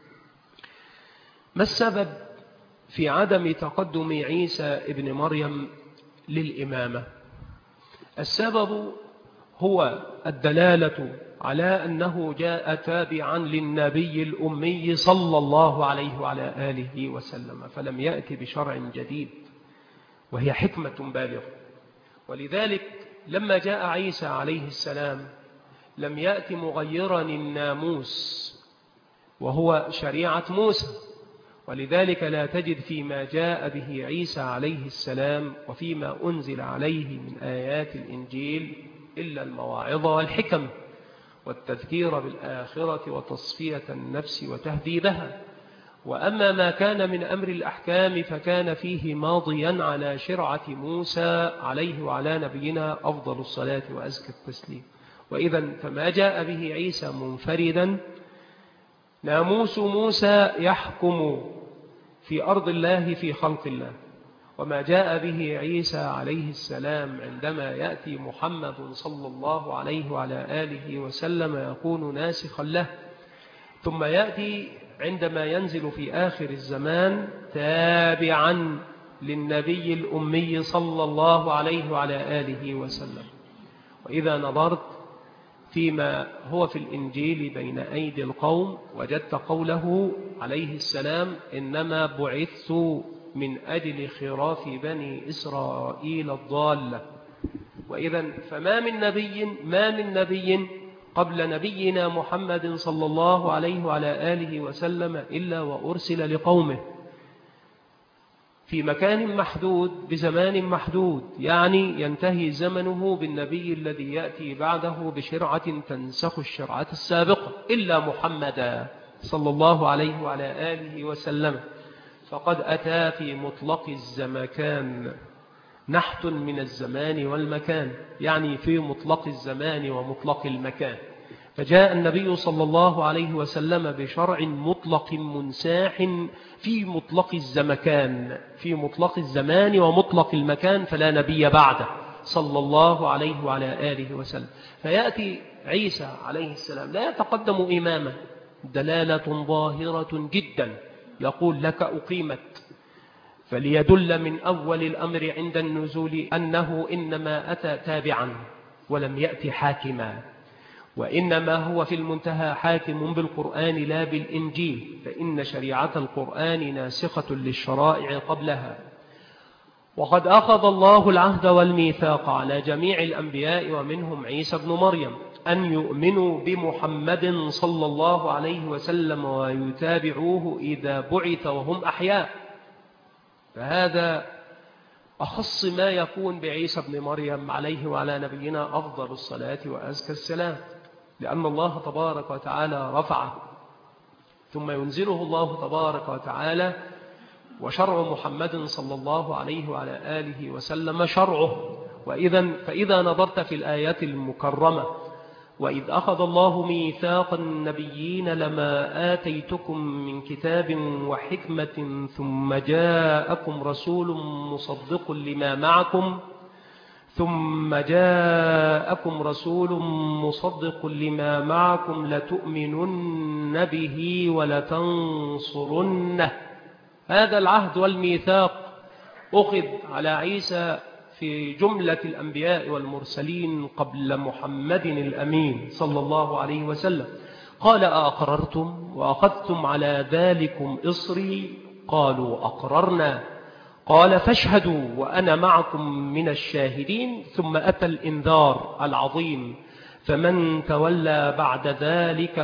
ما السبب في عدم تقدم عيسى ابن مريم للإمامة؟ السبب هو الدلالة على أنه جاء تابعا للنبي الأمي صلى الله عليه وعلى آله وسلم، فلم يأتي بشرع جديد، وهي حكمة بالغة. ولذلك لما جاء عيسى عليه السلام لم يأتي مغيرا الناموس وهو شريعة موسى، ولذلك لا تجد فيما جاء به عيسى عليه السلام وفيما أنزل عليه من آيات الإنجيل إلا المواعظة والحكم والتذكير بالآخرة وتصفية النفس وتهذيبها. وأما ما كان من أمر الأحكام فكان فيه ماضيا على شرعة موسى عليه وعلى نبينا أفضل الصلاة وأزكى التسليم. وإذا فما جاء به عيسى منفردا، ناموس موسى يحكم في أرض الله في خلق الله. وما جاء به عيسى عليه السلام عندما يأتي محمد صلى الله عليه وعلى آله وسلم يكون ناسخا له، ثم يأتي عندما ينزل في آخر الزمان تابعا للنبي الأمي صلى الله عليه وعلى آله وسلم. وإذا نظرت فيما هو في الإنجيل بين أيدي القوم وجدت قوله عليه السلام: إنما بعثت من أجل خراف بني إسرائيل الضالة. وإذا فما من نبي قبل نبينا محمد صلى الله عليه وعلى آله وسلم إلا وأرسل لقومه في مكان محدود بزمان محدود، يعني ينتهي زمنه بالنبي الذي يأتي بعده بشرعة تنسخ الشرعة السابقة، إلا محمد صلى الله عليه وعلى آله وسلم فقد أتى في مطلق الزمكان، نحت من الزمان والمكان، يعني في مطلق الزمان ومطلق المكان. فجاء النبي صلى الله عليه وسلم بشرع مطلق منساح في مطلق الزمكان، في مطلق الزمان ومطلق المكان، فلا نبي بعده صلى الله عليه وعلى آله وسلم. فيأتي عيسى عليه السلام لا يتقدم إماما، دلالة ظاهرة جدا، يقول لك أقيمت، فليدل من أول الأمر عند النزول أنه إنما أتى تابعا ولم يأتي حاكما، وإنما هو في المنتهى حاكم بالقرآن لا بالإنجيل، فإن شريعة القرآن ناسخة للشرائع قبلها. وقد أخذ الله العهد والميثاق على جميع الأنبياء ومنهم عيسى بن مريم أن يؤمنوا بمحمد صلى الله عليه وسلم ويتابعوه إذا بعث وهم أحياء. فهذا أخص ما يكون بعيسى بن مريم عليه وعلى نبينا أفضل الصلاة وأزكى السلام، لأن الله تبارك وتعالى رفعه ثم ينزله الله تبارك وتعالى، وشرع محمد صلى الله عليه وعلى آله وسلم شرعه. فإذا نظرت في الآيات المكرمة: وإذ أخذ الله ميثاق النبيين لما آتيتكم من كتاب وحكمة ثم جاءكم رسول مصدق لما معكم لتؤمنن به ولتنصرنه. هذا العهد والميثاق أخذ على عيسى في جملة الأنبياء والمرسلين قبل محمد الأمين صلى الله عليه وسلم. قال: أأقررتم وأخذتم على ذلكم إصري؟ قالوا: أقررنا. قال: فاشهدوا وأنا معكم من الشاهدين. ثم أتى الإنذار العظيم: فمن تولى بعد ذلك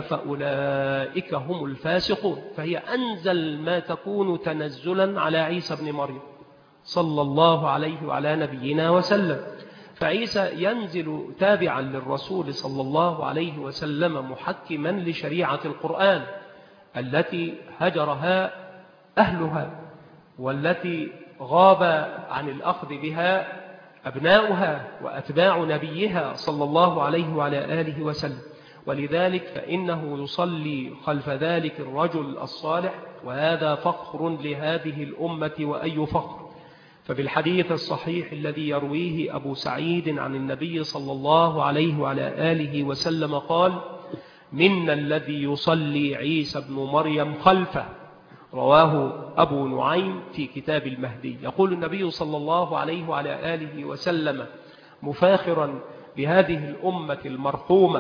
فأولئك هم الفاسقون. فهي أنزل ما تكون تنزلا على عيسى بن مريم صلى الله عليه وعلى نبينا وسلم. فعيسى ينزل تابعا للرسول صلى الله عليه وسلم محكما لشريعة القرآن التي هجرها أهلها والتي غاب عن الأخذ بها أبناؤها وأتباع نبيها صلى الله عليه وعلى آله وسلم. ولذلك فإنه يصلي خلف ذلك الرجل الصالح، وهذا فخر لهذه الأمة وأي فخر. فبالحديث الصحيح الذي يرويه أبو سعيد عن النبي صلى الله عليه وعلى آله وسلم قال: منا الذي يصلي عيسى بن مريم خلفه، رواه أبو نعيم في كتاب المهدي. يقول النبي صلى الله عليه وعلى آله وسلم مفاخرا بهذه الأمة المرحومة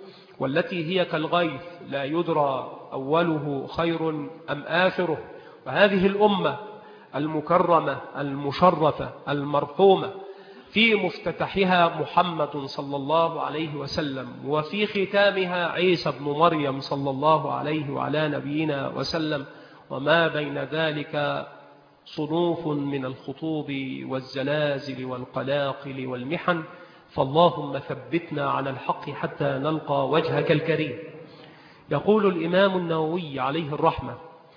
والتي هي كالغيث لا يدرى أوله خير أم آخره، وهذه الأمة المكرمة المشرفة المرحومة في مفتتحها محمد صلى الله عليه وسلم، وفي ختامها عيسى بن مريم صلى الله عليه وعلى نبينا وسلم، وما بين ذلك صنوف من الخطوب والزلازل والقلاقل والمحن. فاللهم ثبتنا على الحق حتى نلقى وجهك الكريم. يقول الإمام النووي عليه الرحمة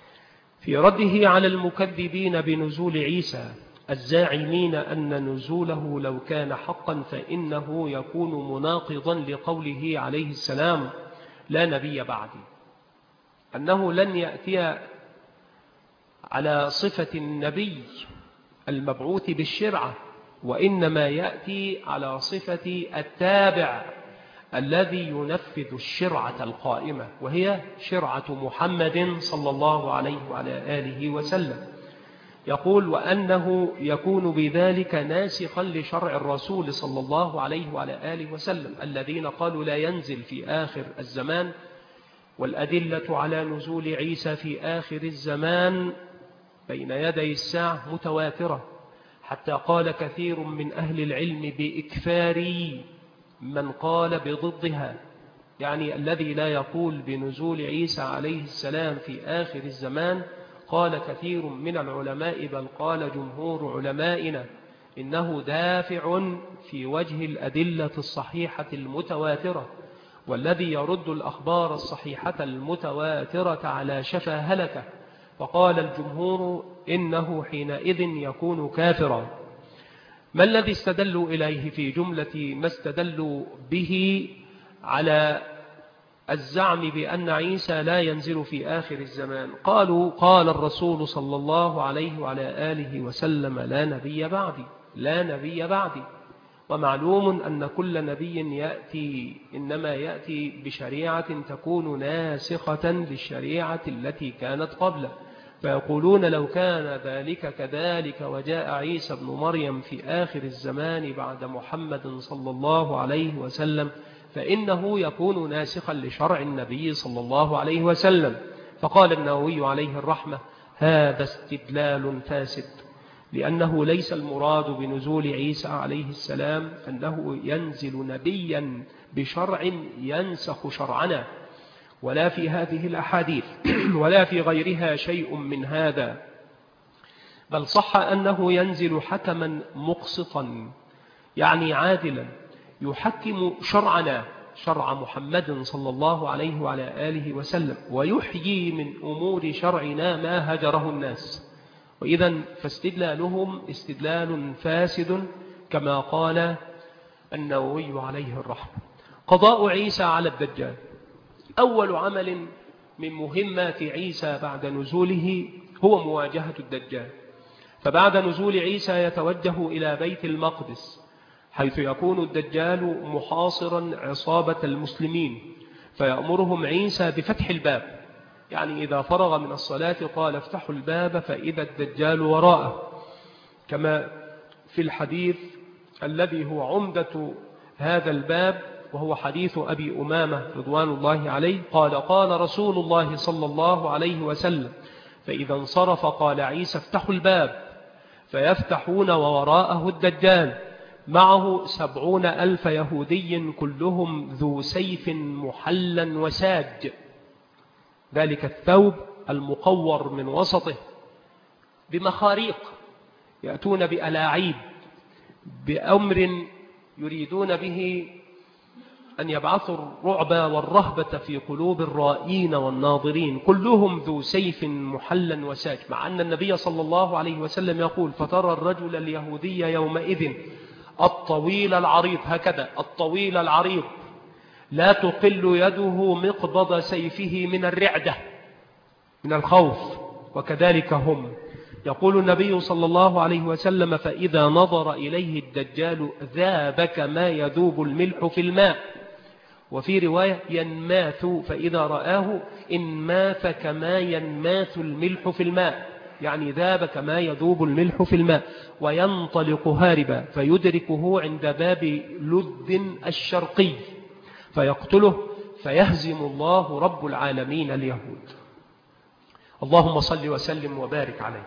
في رده على المكذبين بنزول عيسى الزاعمين أن نزوله لو كان حقا فإنه يكون مناقضا لقوله عليه السلام: لا نبي بعدي، أنه لن يأتي على صفة النبي المبعوث بالشرعة، وإنما يأتي على صفة التابع الذي ينفذ الشرعة القائمة، وهي شرعة محمد صلى الله عليه وعلى آله وسلم. يقول وأنه يكون بذلك ناسخا لشرع الرسول صلى الله عليه وعلى آله وسلم الذين قالوا لا ينزل في آخر الزمان، والأدلة على نزول عيسى في آخر الزمان بين يدي الساعة متواترة، حتى قال كثير من أهل العلم بإكفاري من قال بضدها، يعني الذي لا يقول بنزول عيسى عليه السلام في آخر الزمان. قال كثير من العلماء بل قال جمهور علمائنا إنه دافع في وجه الأدلة الصحيحة المتواترة، والذي يرد الأخبار الصحيحة المتواترة على شفا هلكة. وقال الجمهور إنه حينئذ يكون كافرا. ما الذي استدلوا إليه في جملة ما استدلوا به على الزعم بأن عيسى لا ينزل في آخر الزمان؟ قالوا قال الرسول صلى الله عليه وعلى آله وسلم لا نبي بعدي، لا نبي بعدي. ومعلوم أن كل نبي يأتي إنما يأتي بشريعة تكون ناسخة للشريعة التي كانت قبله، فيقولون لو كان ذلك كذلك وجاء عيسى ابن مريم في آخر الزمان بعد محمد صلى الله عليه وسلم فإنه يكون ناسخا لشرع النبي صلى الله عليه وسلم. فقال النووي عليه الرحمة هذا استدلال فاسد، لأنه ليس المراد بنزول عيسى عليه السلام أنه ينزل نبيا بشرع ينسخ شرعنا، ولا في هذه الأحاديث ولا في غيرها شيء من هذا، بل صح أنه ينزل حكما مقسطا، يعني عادلا يحكم شرعنا شرع محمد صلى الله عليه وعلى آله وسلم، ويحيي من أمور شرعنا ما هجره الناس. وإذا فاستدلالهم استدلال فاسد كما قال النووي عليه الرحمة. قضاء عيسى على الدجال أول عمل من مهمات عيسى بعد نزوله هو مواجهة الدجال. فبعد نزول عيسى يتوجه إلى بيت المقدس، حيث يكون الدجال محاصرا عصابة المسلمين، فيأمرهم عيسى بفتح الباب، يعني إذا فرغ من الصلاة قال افتحوا الباب فإذا الدجال وراءه، كما في الحديث الذي هو عمدة هذا الباب وهو حديث أبي أمامة رضوان الله عليه قال قال رسول الله صلى الله عليه وسلم فإذا انصرف قال عيسى افتحوا الباب، فيفتحون ووراءه الدجال معه 70,000 يهودي كلهم ذو سيف محلا وساج، ذلك الثوب المقور من وسطه بمخاريق، يأتون بألاعيب بأمر يريدون به أن يبعثوا الرعب والرهبة في قلوب الرائين والناظرين، كلهم ذو سيف محلا وساج، مع أن النبي صلى الله عليه وسلم يقول فترى الرجل اليهودي يومئذ الطويل العريض، هكذا الطويل العريض لا تقل يده مقبض سيفه من الرعدة من الخوف، وكذلك هم. يقول النبي صلى الله عليه وسلم فإذا نظر إليه الدجال ذاب كما يذوب الملح في الماء، وفي رواية ينماث، فإذا رآه انماث كما ينماث الملح في الماء، يعني ذاب كما يذوب الملح في الماء، وينطلق هاربا فيدركه عند باب لد الشرقي فيقتله فيهزم الله رب العالمين اليهود. اللهم صل وسلم وبارك عليه.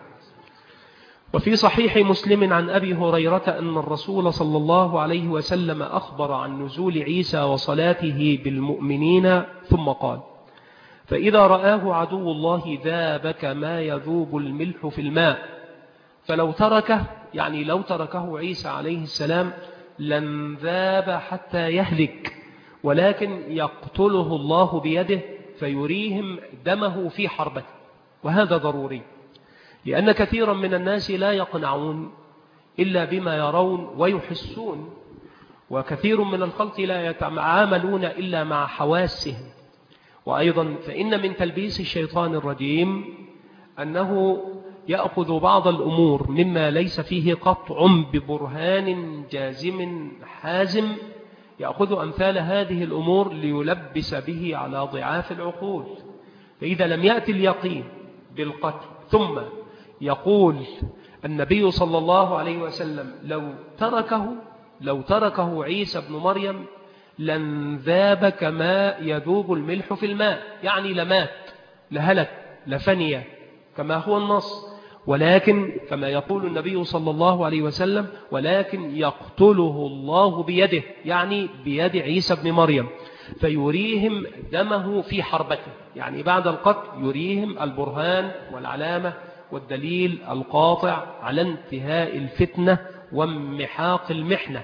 وفي صحيح مسلم عن أبي هريرة أن الرسول صلى الله عليه وسلم أخبر عن نزول عيسى وصلاته بالمؤمنين ثم قال فإذا رآه عدو الله ذاب كما يذوب الملح في الماء، فلو تركه، يعني لو تركه عيسى عليه السلام لن ذاب حتى يهلك، ولكن يقتله الله بيده فيريهم دمه في حربته، وهذا ضروري، لأن كثيرا من الناس لا يقنعون إلا بما يرون ويحسون، وكثير من الخلق لا يتعاملون إلا مع حواسهم. وأيضا فإن من تلبيس الشيطان الرجيم أنه يأخذ بعض الأمور مما ليس فيه قطع ببرهان جازم حازم، يأخذ أمثال هذه الأمور ليلبس به على ضعاف العقول. فإذا لم يأتي اليقين بالقتل ثم يقول النبي صلى الله عليه وسلم لو تركه عيسى بن مريم لانذاب كما يذوب الملح في الماء، يعني لمات لهلك لفني كما هو النص، ولكن كما يقول النبي صلى الله عليه وسلم ولكن يقتله الله بيده، يعني بيد عيسى بن مريم، فيريهم دمه في حربته، يعني بعد القتل يريهم البرهان والعلامة والدليل القاطع على انتهاء الفتنة وامحاق المحنة.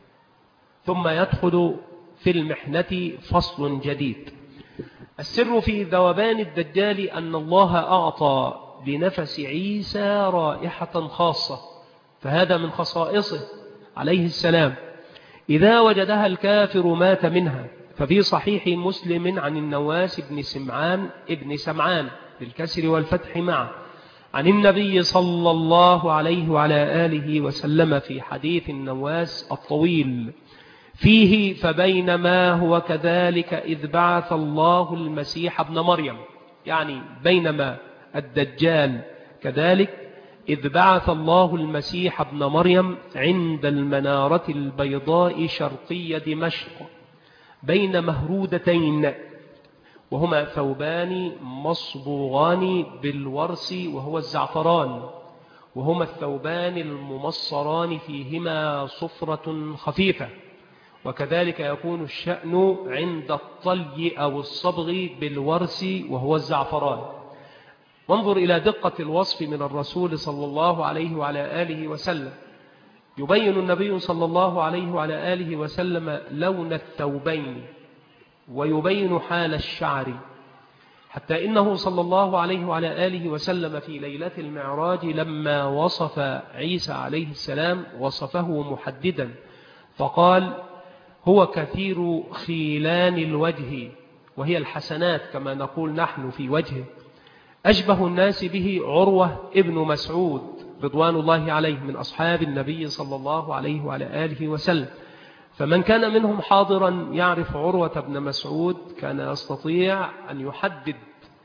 ثم يدخل في المحنة فصل جديد. السر في ذوبان الدجال أن الله أعطى بنفس عيسى رائحة خاصة، فهذا من خصائصه عليه السلام، إذا وجدها الكافر مات منها. ففي صحيح مسلم عن النواس ابن سمعان بالكسر والفتح معه عن النبي صلى الله عليه وعلى آله وسلم في حديث النواس الطويل فيه: فبينما هو كذلك إذ بعث الله المسيح ابن مريم، يعني بينما الدجال كذلك إذ بعث الله المسيح ابن مريم عند المنارة البيضاء شرقي دمشق بين مهرودتين، وهما ثوبان مصبوغان بالورس وهو الزعفران، وهما الثوبان الممصران فيهما صفرة خفيفة، وكذلك يكون الشأن عند الطلي أو الصبغ بالورس وهو الزعفران. وانظر إلى دقة الوصف من الرسول صلى الله عليه وعلى آله وسلم. يبين النبي صلى الله عليه وعلى آله وسلم لون الثوبين ويبين حال الشعر، حتى إنه صلى الله عليه وعلى آله وسلم في ليلة المعراج لما وصف عيسى عليه السلام وصفه محددا فقال: هو كثير خيلان الوجه، وهي الحسنات كما نقول نحن في وجهه، أشبه الناس به عروة ابن مسعود رضوان الله عليه من أصحاب النبي صلى الله عليه وعلى آله وسلم. فمن كان منهم حاضرا يعرف عروة بن مسعود كان يستطيع أن يحدد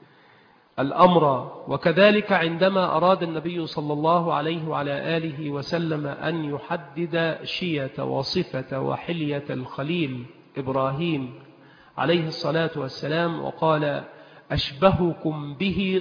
الأمر. وكذلك عندما أراد النبي صلى الله عليه وعلى آله وسلم أن يحدد شية وصفة وحلية الخليل إبراهيم عليه الصلاة والسلام وقال: أشبهكم به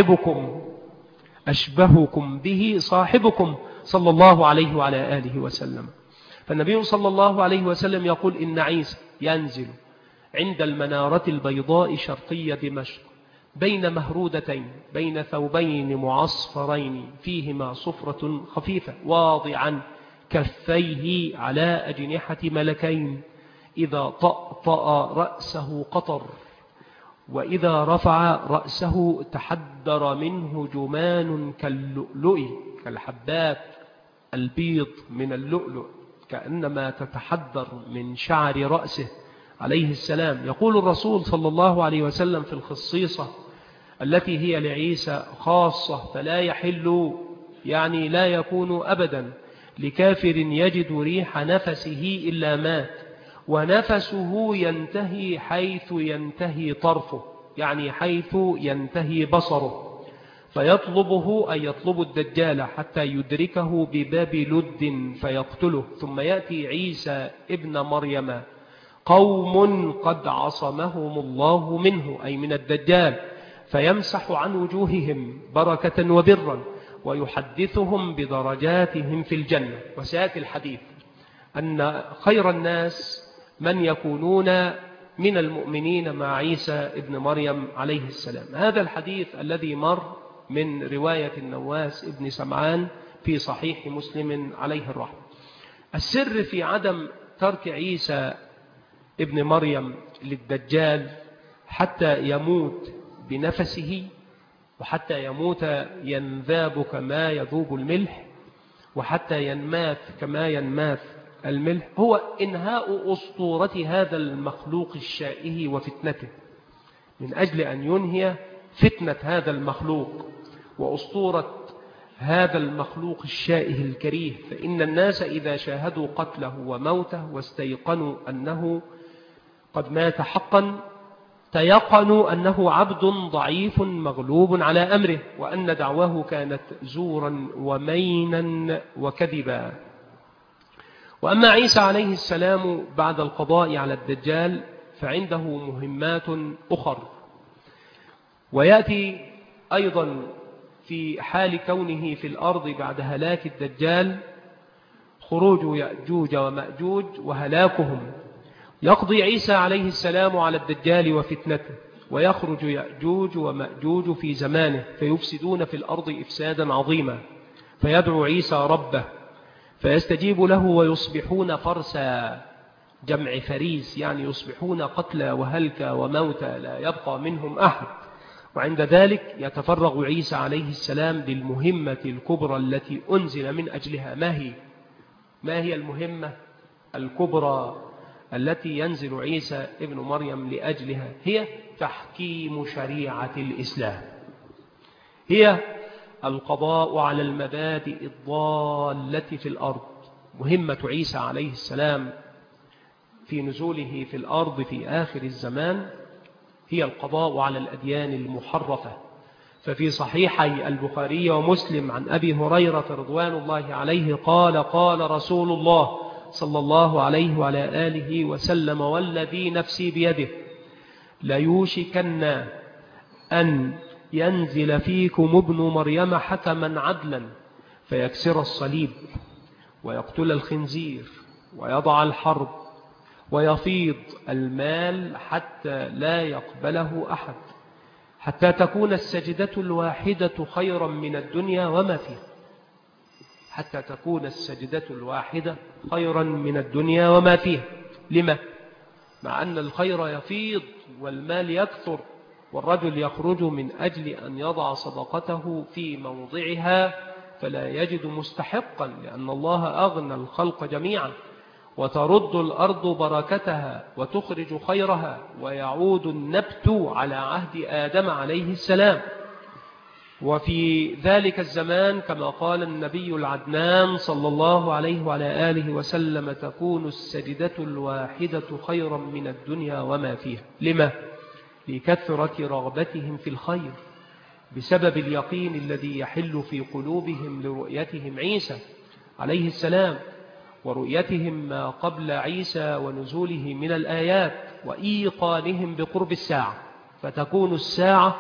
صاحبكم صلى الله عليه وعلى آله وسلم. فالنبي صلى الله عليه وسلم يقول: إن عيسى ينزل عند المنارة البيضاء شرقي دمشق بين مهرودتين بين ثوبين معصفرين فيهما صفرة خفيفة، واضعا كفيه على أجنحة ملكين، إذا طأطأ رأسه قطر، وإذا رفع رأسه تحدر منه جمان كاللؤلؤ، كالحبات البيض من اللؤلؤ، كأنما تتحدر من شعر رأسه عليه السلام. يقول الرسول صلى الله عليه وسلم في الخصيصة التي هي لعيسى خاصة، فلا يحل يعني لا يكون أبدا لكافر يجد ريح نفسه إلا مات، ونفسه ينتهي حيث ينتهي طرفه، يعني حيث ينتهي بصره، فيطلبه أي يطلب الدجال حتى يدركه بباب لد فيقتله. ثم يأتي عيسى ابن مريم قوم قد عصمهم الله منه أي من الدجال، فيمسح عن وجوههم بركة وبرا ويحدثهم بدرجاتهم في الجنة. وسيأتي الحديث أن خير الناس من يكونون من المؤمنين مع عيسى ابن مريم عليه السلام. هذا الحديث الذي مر من رواية النواس ابن سمعان في صحيح مسلم عليه الرحمة. السر في عدم ترك عيسى ابن مريم للدجال حتى يموت بنفسه، وحتى يموت ينذاب كما يذوب الملح، وحتى ينماث كما ينماث الملح، هو إنهاء أسطورة هذا المخلوق الشائه وفتنته، من أجل أن ينهي فتنة هذا المخلوق وأسطورة هذا المخلوق الشائه الكريه، فإن الناس إذا شاهدوا قتله وموته واستيقنوا أنه قد مات حقا تيقنوا أنه عبد ضعيف مغلوب على أمره، وأن دعواه كانت زورا ومينا وكذبا. وأما عيسى عليه السلام بعد القضاء على الدجال فعنده مهمات أخر، ويأتي أيضا في حال كونه في الأرض بعد هلاك الدجال خروج يأجوج ومأجوج وهلاكهم. يقضي عيسى عليه السلام على الدجال وفتنته، ويخرج يأجوج ومأجوج في زمانه فيفسدون في الأرض إفسادا عظيما، فيدعو عيسى ربه فيستجيب له ويصبحون فرسا، جمع فريس، يعني يصبحون قتلى وهلكى وموتى لا يبقى منهم أحد. وعند ذلك يتفرغ عيسى عليه السلام للمهمة الكبرى التي أنزل من أجلها. ما هي المهمة الكبرى التي ينزل عيسى ابن مريم لأجلها؟ هي تحكيم شريعة الإسلام، هي القضاء على المبادئ الضالة في الأرض. مهمة عيسى عليه السلام في نزوله في الأرض في آخر الزمان هي القضاء على الأديان المحرفة. ففي صحيحي البخاري ومسلم عن أبي هريرة رضوان الله عليه قال: قال رسول الله صلى الله عليه وعلى آله وسلم: والذي نفسي بيده ليوشكن أن ينزل فيكم ابن مريم حكما عدلا فيكسر الصليب ويقتل الخنزير ويضع الحرب ويفيض المال حتى لا يقبله أحد، حتى تكون السجدة الواحدة خيرا من الدنيا وما فيها، حتى تكون السجدة الواحدة خيرا من الدنيا وما فيها. لما؟ مع أن الخير يفيض والمال يكثر، والرجل يخرج من أجل أن يضع صدقته في موضعها فلا يجد مستحقا، لأن الله أغنى الخلق جميعا، وترد الأرض بركتها وتخرج خيرها، ويعود النبت على عهد آدم عليه السلام. وفي ذلك الزمان كما قال النبي العدنان صلى الله عليه وعلى آله وسلم: تكون السجدة الواحدة خيرا من الدنيا وما فيها. لما؟ لكثرة رغبتهم في الخير بسبب اليقين الذي يحل في قلوبهم لرؤيتهم عيسى عليه السلام، ورؤيتهم ما قبل عيسى ونزوله من الآيات، وإيقانهم بقرب الساعة. فتكون الساعة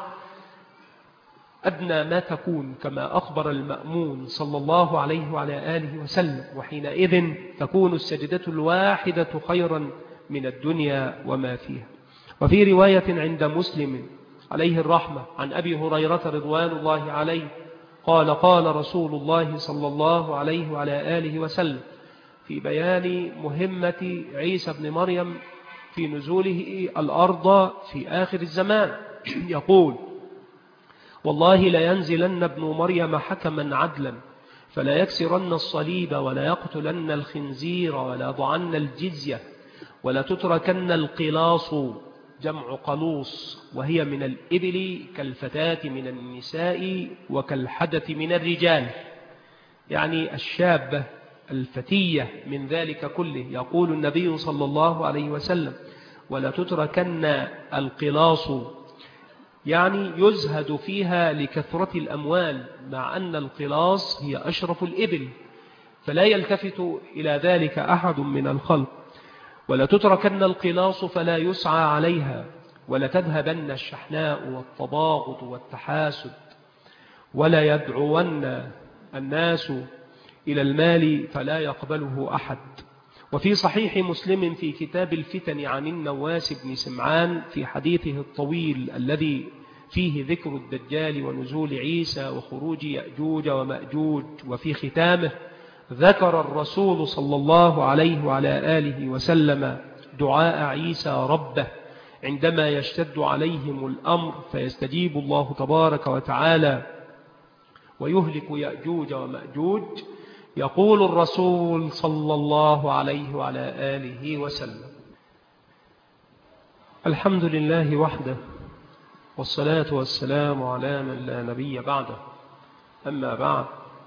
أدنى ما تكون كما أخبر المأمون صلى الله عليه وعلى آله وسلم، وحينئذ تكون السجدة الواحدة خيرا من الدنيا وما فيها. وفي رواية عند مسلم عليه الرحمة عن أبي هريرة رضوان الله عليه قال: قال رسول الله صلى الله عليه وعلى آله وسلم في بيان مهمة عيسى بن مريم في نزوله الأرض في آخر الزمان، يقول: والله لينزلن ابن مريم حكما عدلا فلا يكسرن الصليب ولا يقتلن الخنزير ولا يضعن الجزية ولا تتركن القلاص، جمع قلوص، وهي من الإبل كالفتاة من النساء وكالحدث من الرجال، يعني الشابة الفتية من ذلك كله. يقول النبي صلى الله عليه وسلم: ولا تتركن القلاص، يعني يزهد فيها لكثرة الأموال، مع أن القلاص هي أشرف الإبل، فلا يلتفت إلى ذلك أحد من الخلق. ولا تتركن القلاص فلا يسعى عليها، ولا تذهبن الشحناء والتباغض والتحاسد، ولا يدعون الناس إلى المال فلا يقبله أحد. وفي صحيح مسلم في كتاب الفتن عن النواس بن سمعان في حديثه الطويل الذي فيه ذكر الدجال ونزول عيسى وخروج يأجوج ومأجوج، وفي ختامه ذكر الرسول صلى الله عليه وعلى آله وسلم دعاء عيسى ربه عندما يشتد عليهم الأمر فيستجيب الله تبارك وتعالى ويهلك يأجوج ومأجوج. يقول الرسول صلى الله عليه وعلى آله وسلم: الحمد لله وحده، والصلاة والسلام على من لا نبي بعده، أما بعد،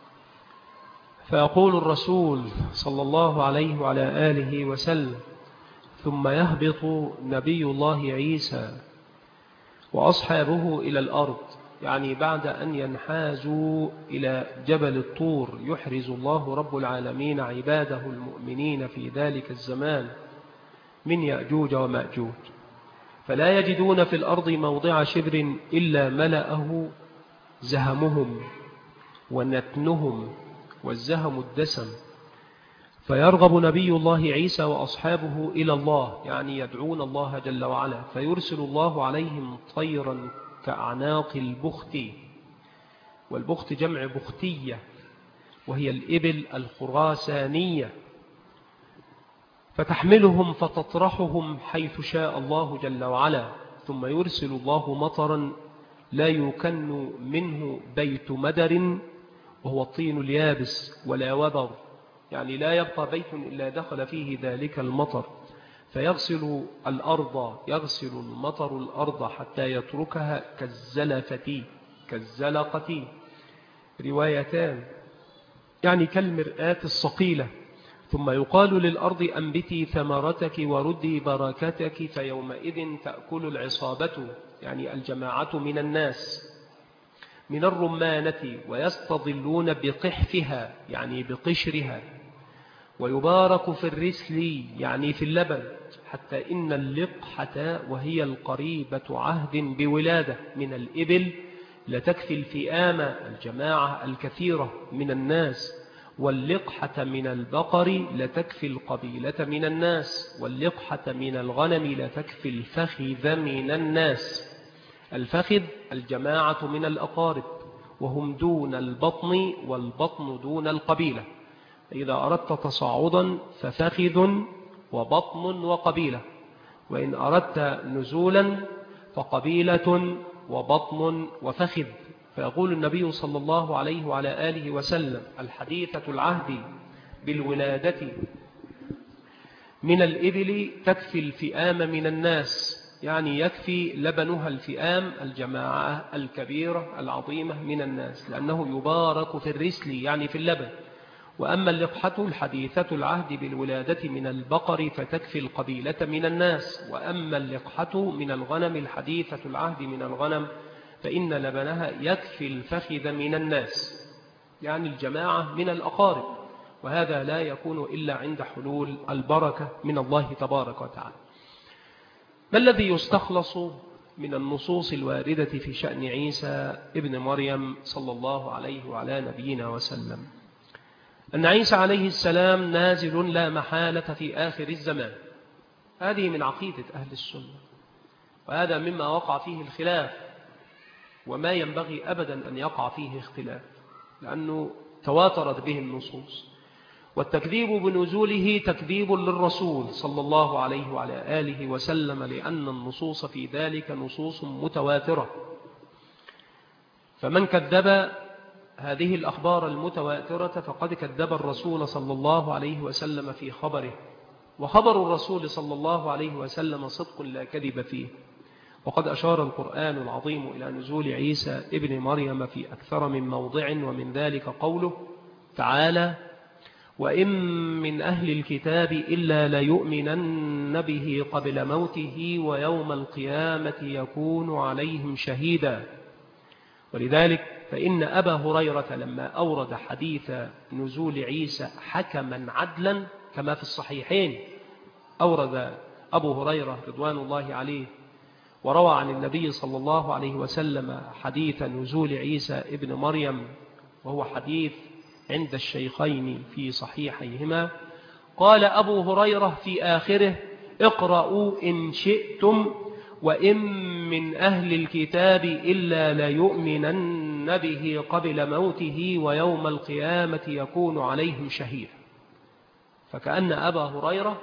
فيقول الرسول صلى الله عليه وعلى آله وسلم: ثم يهبط نبي الله عيسى وأصحابه إلى الأرض، يعني بعد أن ينحازوا إلى جبل الطور يحرز الله رب العالمين عباده المؤمنين في ذلك الزمان من يأجوج ومأجوج، فلا يجدون في الأرض موضع شبر إلا ملأه زهمهم ونتنهم والزهم الدسم، فيرغب نبي الله عيسى وأصحابه إلى الله، يعني يدعون الله جل وعلا، فيرسل الله عليهم طيرا كأعناق البخت، والبخت جمع بختية وهي الإبل الخراسانية، فتحملهم فتطرحهم حيث شاء الله جل وعلا، ثم يرسل الله مطرا لا يكن منه بيت مدر وهو الطين اليابس ولا وبر، يعني لا يبقى بيت إلا دخل فيه ذلك المطر، فيغسل الأرض، يغسل المطر الأرض حتى يتركها كالزلقة، روايتان، يعني كالمرآة الصقيلة. ثم يقال للأرض: أنبتي ثمرتك وردي بركتك، فيومئذ تأكل العصابة، يعني الجماعة من الناس، من الرمانة، ويستظلون بقحفها، يعني بقشرها، ويبارك في الرسل، يعني في اللبن، حتى إن اللقحة وهي القريبة عهد بولادة من الإبل لتكفي الفئام، الجماعة الكثيرة من الناس، واللقحة من البقر لتكفي القبيلة من الناس، واللقحة من الغنم لتكفي الفخذ من الناس. الفخذ الجماعة من الأقارب، وهم دون البطن، والبطن دون القبيلة، إذا أردت تصاعدا ففخذ وبطن وقبيلة، وإن أردت نزولا فقبيلة وبطن وفخذ. فيقول النبي صلى الله عليه وعلى آله وسلم: الحديثة العهد بالولادة من الإبل تكفي الفئام من الناس، يعني يكفي لبنها الفئام، الجماعة الكبيرة العظيمة من الناس، لأنه يبارك في الرسل، يعني في اللبن. وأما اللقحة الحديثة العهد بالولادة من البقر فتكفي القبيلة من الناس، وأما اللقحة من الغنم الحديثة العهد من الغنم فإن لبنها يكفي الفخذ من الناس، يعني الجماعة من الأقارب، وهذا لا يكون إلا عند حلول البركة من الله تبارك وتعالى. ما الذي يستخلص من النصوص الواردة في شأن عيسى ابن مريم صلى الله عليه وعلى نبينا وسلم؟ أن عيسى عليه السلام نازل لا محالة في آخر الزمان، هذه من عقيدة أهل السنة، وهذا مما وقع فيه الخلاف، وما ينبغي أبدا أن يقع فيه اختلاف، لأنه تواترت به النصوص، والتكذيب بنزوله تكذيب للرسول صلى الله عليه وعلى آله وسلم، لأن النصوص في ذلك نصوص متواترة، فمن كذب هذه الأخبار المتواترة فقد كذب الرسول صلى الله عليه وسلم في خبره، وخبر الرسول صلى الله عليه وسلم صدق لا كذب فيه. وقد أشار القرآن العظيم إلى نزول عيسى ابن مريم في أكثر من موضع، ومن ذلك قوله تعالى: وإن من أهل الكتاب إلا ليؤمنن به قبل موته ويوم القيامة يكون عليهم شهيدا. ولذلك فإن أبا هريرة لما أورد حديث نزول عيسى حكما عدلا كما في الصحيحين، أورد أبو هريرة رضوان الله عليه وروى عن النبي صلى الله عليه وسلم حديث نزول عيسى ابن مريم، وهو حديث عند الشيخين في صحيحيهما، قال أبو هريرة في آخره: اقرأوا إن شئتم وإن من أهل الكتاب إلا ليؤمنن به قبل موته ويوم القيامة يكون عليهم شهيدا. فكأن أبا هريرة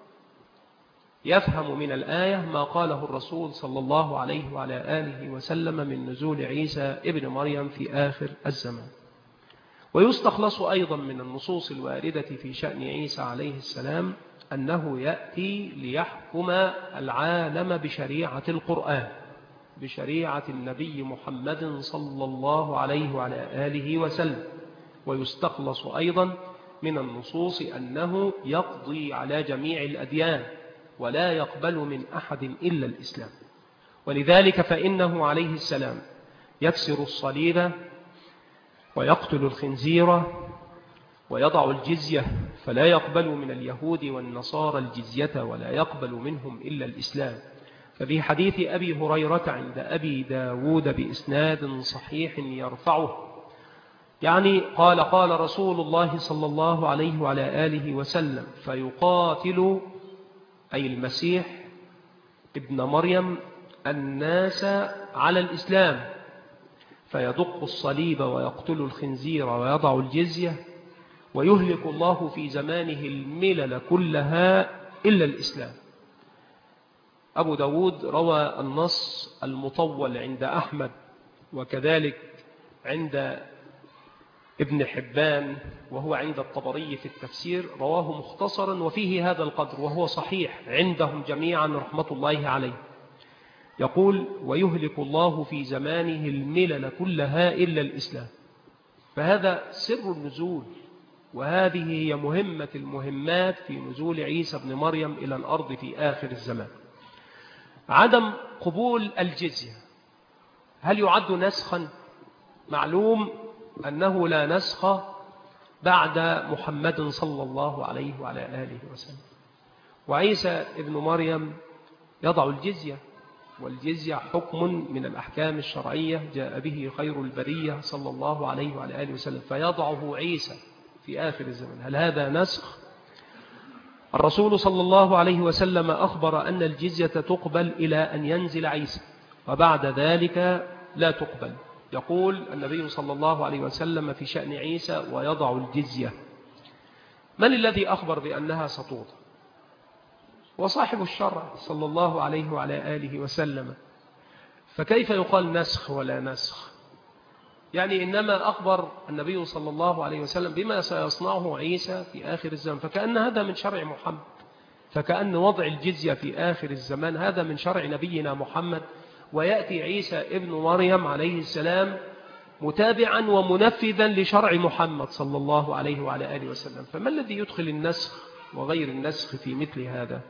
يفهم من الآية ما قاله الرسول صلى الله عليه وعلى آله وسلم من نزول عيسى ابن مريم في آخر الزمان. ويستخلص أيضا من النصوص الواردة في شأن عيسى عليه السلام أنه يأتي ليحكم العالم بشريعة القرآن، بشريعة النبي محمد صلى الله عليه وعلى آله وسلم، ويستخلص أيضا من النصوص أنه يقضي على جميع الأديان ولا يقبل من أحد إلا الإسلام. ولذلك فإنه عليه السلام يكسر الصليب ويقتل الخنزير ويضع الجزية، فلا يقبل من اليهود والنصارى الجزية ولا يقبل منهم إلا الإسلام. ففي حديث أبي هريرة عند أبي داود بإسناد صحيح يرفعه، يعني قال رسول الله صلى الله عليه وعلى آله وسلم: فيقاتل أي المسيح ابن مريم الناس على الإسلام، فيدق الصليب ويقتل الخنزير ويضع الجزية، ويهلك الله في زمانه الملل كلها إلا الإسلام. أبو داود روى النص المطول عند أحمد، وكذلك عند ابن حبان، وهو عند الطبري في التفسير، رواه مختصرا وفيه هذا القدر، وهو صحيح عندهم جميعا رحمة الله عليه. يقول: ويهلك الله في زمانه الملل كلها إلا الإسلام. فهذا سر النزول، وهذه هي مهمة المهمات في نزول عيسى بن مريم إلى الأرض في آخر الزمان. عدم قبول الجزية هل يعد نسخا؟ معلوم أنه لا نسخ بعد محمد صلى الله عليه وعلى آله وسلم، وعيسى ابن مريم يضع الجزية، والجزية حكم من الأحكام الشرعية جاء به خير البرية صلى الله عليه وعلى آله وسلم، فيضعه عيسى في آخر الزمن. هل هذا نسخ؟ الرسول صلى الله عليه وسلم أخبر أن الجزية تقبل إلى أن ينزل عيسى، وبعد ذلك لا تقبل. يقول النبي صلى الله عليه وسلم في شأن عيسى: ويضع الجزية. من الذي أخبر بأنها ستوضع؟ وصاحب الشرع صلى الله عليه وعلى آله وسلم. فكيف يقال نسخ ولا نسخ؟ يعني إنما أخبر النبي صلى الله عليه وسلم بما سيصنعه عيسى في آخر الزمان، فكأن هذا من شرع محمد، فكأن وضع الجزية في آخر الزمان هذا من شرع نبينا محمد، ويأتي عيسى ابن مريم عليه السلام متابعا ومنفذا لشرع محمد صلى الله عليه وعلى آله وسلم. فما الذي يدخل النسخ وغير النسخ في مثل هذا؟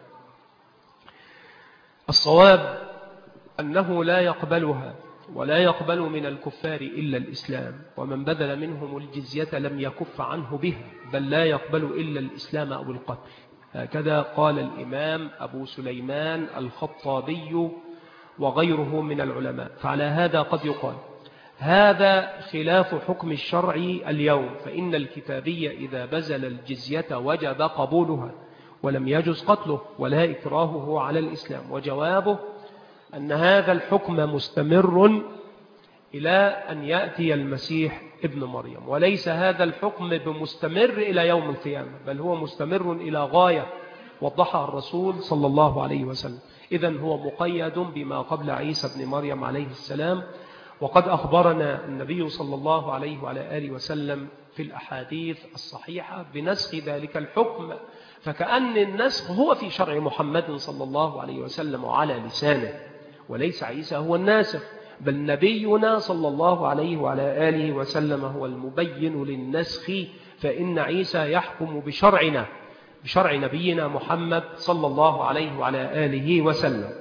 الصواب أنه لا يقبلها ولا يقبل من الكفار إلا الإسلام، ومن بذل منهم الجزية لم يكف عنه بها، بل لا يقبل إلا الإسلام أو القتل. هكذا قال الإمام أبو سليمان الخطابي وغيره من العلماء. فعلى هذا قد يقال هذا خلاف حكم الشرع اليوم، فإن الكتابية إذا بذل الجزية وجب قبولها ولم يجز قتله ولا إكراهه على الإسلام. وجوابه أن هذا الحكم مستمر إلى أن يأتي المسيح ابن مريم، وليس هذا الحكم بمستمر إلى يوم القيامة، بل هو مستمر إلى غاية وضحها الرسول صلى الله عليه وسلم. إذن هو مقيد بما قبل عيسى ابن مريم عليه السلام. وقد أخبرنا النبي صلى الله عليه وعلى آله وسلم في الأحاديث الصحيحة بنسخ ذلك الحكم، فكأن النسخ هو في شرع محمد صلى الله عليه وسلم وعلى لسانه، وليس عيسى هو الناسخ، بل نبينا صلى الله عليه وعلى آله وسلم هو المبين للنسخ، فإن عيسى يحكم بشرعنا، بشرع نبينا محمد صلى الله عليه وعلى آله وسلم.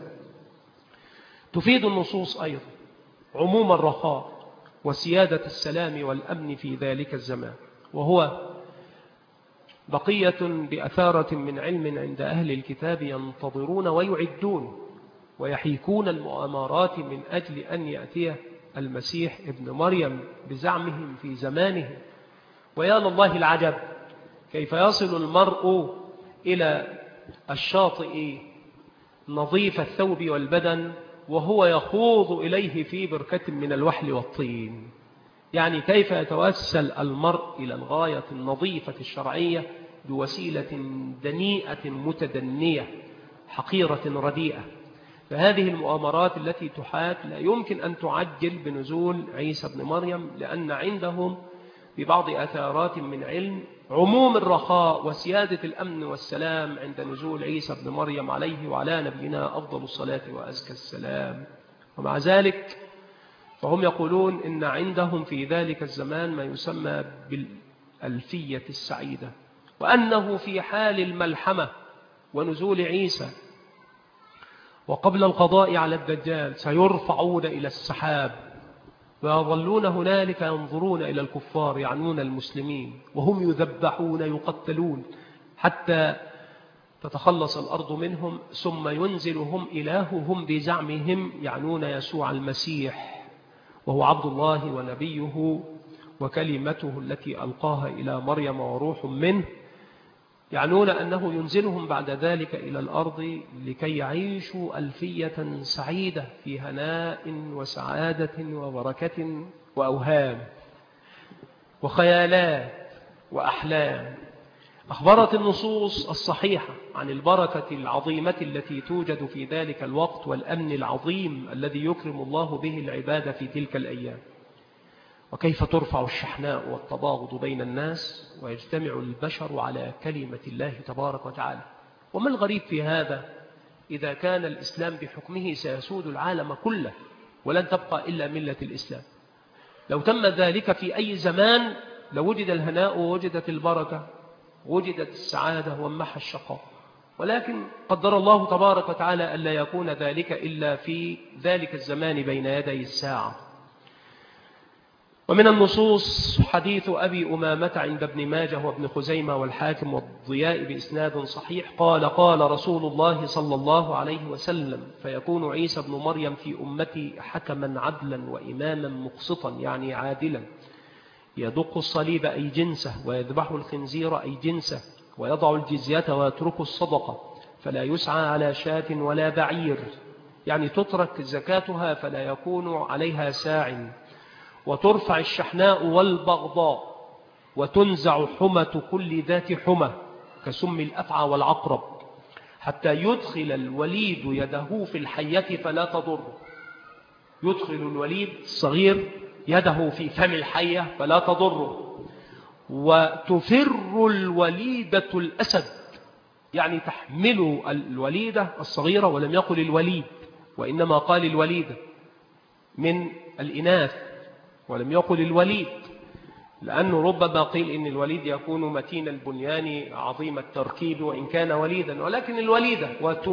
تفيد النصوص أيضا عموم الرخاء وسيادة السلام والأمن في ذلك الزمان، وهو بقية بأثارة من علم عند أهل الكتاب ينتظرون ويعدون ويحيكون المؤامرات من أجل أن يأتي المسيح ابن مريم بزعمهم في زمانه. ويا لله العجب، كيف يصل المرء إلى الشاطئ نظيف الثوب والبدن وهو يخوض إليه في بركة من الوحل والطين؟ يعني كيف يتوسل المرء إلى الغاية النظيفة الشرعية بوسيلة دنيئة متدنية حقيرة رديئة؟ فهذه المؤامرات التي تحاك لا يمكن أن تعجل بنزول عيسى بن مريم، لأن عندهم ببعض أثارات من علم عموم الرخاء وسيادة الأمن والسلام عند نزول عيسى بن مريم عليه وعلى نبينا أفضل الصلاة وأزكى السلام. ومع ذلك فهم يقولون إن عندهم في ذلك الزمان ما يسمى بالألفية السعيدة، وأنه في حال الملحمة ونزول عيسى وقبل القضاء على الدجال سيرفعون إلى السحاب ويظلون هنالك ينظرون إلى الكفار يعنون المسلمين وهم يذبحون يقتلون حتى تتخلص الأرض منهم، ثم ينزلهم إلههم بزعمهم يعنون يسوع المسيح وهو عبد الله ونبيه وكلمته التي ألقاها إلى مريم وروح منه، يعنون أنه ينزلهم بعد ذلك إلى الأرض لكي يعيشوا ألفية سعيدة في هناء وسعادة وبركة وأوهام وخيالات وأحلام. أخبرت النصوص الصحيحة عن البركة العظيمة التي توجد في ذلك الوقت والأمن العظيم الذي يكرم الله به العباد في تلك الأيام، وكيف ترفع الشحناء والتباغض بين الناس ويجتمع البشر على كلمة الله تبارك وتعالى. وما الغريب في هذا إذا كان الإسلام بحكمه سيسود العالم كله ولن تبقى إلا ملة الإسلام؟ لو تم ذلك في أي زمان لوجد الهناء ووجدت البركة وجدت السعادة وانمحى الشقاء، ولكن قدر الله تبارك وتعالى ألا يكون ذلك إلا في ذلك الزمان بين يدي الساعة. ومن النصوص حديث أبي أمامة عند ابن ماجه وابن خزيمة والحاكم والضياء بإسناد صحيح قال رسول الله صلى الله عليه وسلم: فيكون عيسى بن مريم في أمتي حكما عدلا وإماما مقسطا، يعني عادلا، يدق الصليب أي جنسه، ويذبح الخنزير أي جنسه، ويضع الجزية ويترك الصدقة، فلا يسعى على شاة ولا بعير، يعني تترك زكاتها فلا يكون عليها ساع، وترفع الشحناء والبغضاء، وتنزع حمة كل ذات حمة كسم الأفعى والعقرب، حتى يدخل الوليد يده في الحية فلا تضر. يدخل الوليد الصغير يده في فم الحية فلا تضره. وتفر الوليدة الأسد، يعني تحمل الوليدة الصغيرة، ولم يقل الوليد وإنما قال الوليدة من الإناث ولم يقل الوليد، لأنه ربما قيل إن الوليد يكون متين البنيان عظيم التركيب وإن كان وليدا، ولكن الوليدة.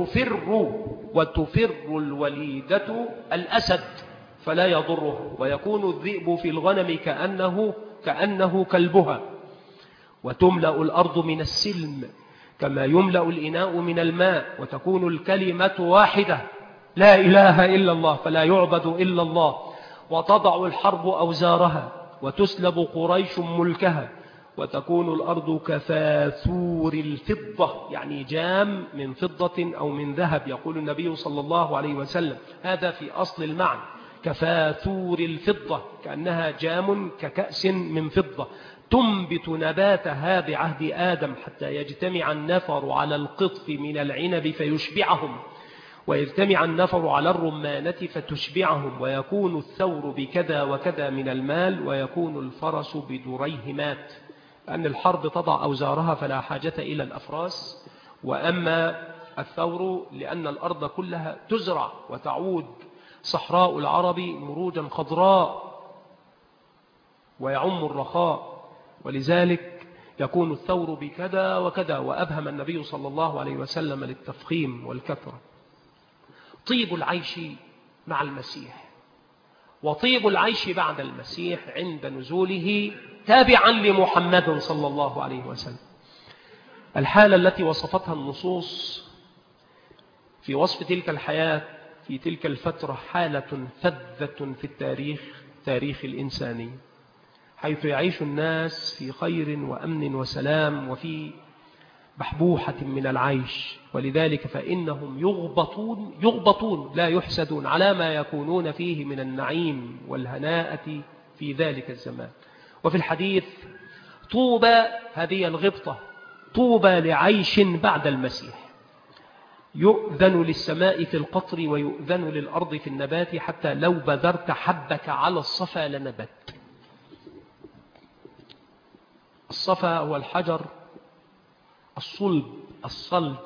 وتفر الوليدة الأسد فلا يضره، ويكون الذئب في الغنم كأنه كلبها، وتملأ الأرض من السلم كما يملأ الإناء من الماء، وتكون الكلمة واحدة لا إله إلا الله فلا يعبد إلا الله، وتضع الحرب أوزارها، وتسلب قريش ملكها، وتكون الأرض كفاثور الفضة، يعني جام من فضة أو من ذهب، يقول النبي صلى الله عليه وسلم هذا في أصل المعنى، كفاثور الفضة، كأنها جام ككأس من فضة، تنبت نباتها بعهد آدم حتى يجتمع النفر على القطف من العنب فيشبعهم، ويجتمع النفر على الرمانة فتشبعهم، ويكون الثور بكذا وكذا من المال، ويكون الفرس بدريهمات، لأن الحرب تضع أوزارها فلا حاجة إلى الأفراس، وأما الثور لأن الأرض كلها تزرع وتعود صحراء العرب مروجا خضراء ويعم الرخاء، ولذلك يكون الثور بكذا وكذا. وأبهم النبي صلى الله عليه وسلم للتفخيم والكثرة. طيب العيش مع المسيح وطيب العيش بعد المسيح عند نزوله تابعا لمحمد صلى الله عليه وسلم. الحالة التي وصفتها النصوص في وصف تلك الحياة في تلك الفترة حالة فذة في تاريخ الإنساني، حيث يعيش الناس في خير وأمن وسلام وفي بحبوحة من العيش، ولذلك فإنهم يغبطون لا يحسدون على ما يكونون فيه من النعيم والهناءة في ذلك الزمان. وفي الحديث: طوبى، هذه الغبطة، طوبى لعيش بعد المسيح، يؤذن للسماء في القطر ويؤذن للأرض في النبات، حتى لو بذرت حبك على الصفا لنبت. الصفا هو الحجر الصلب الصلب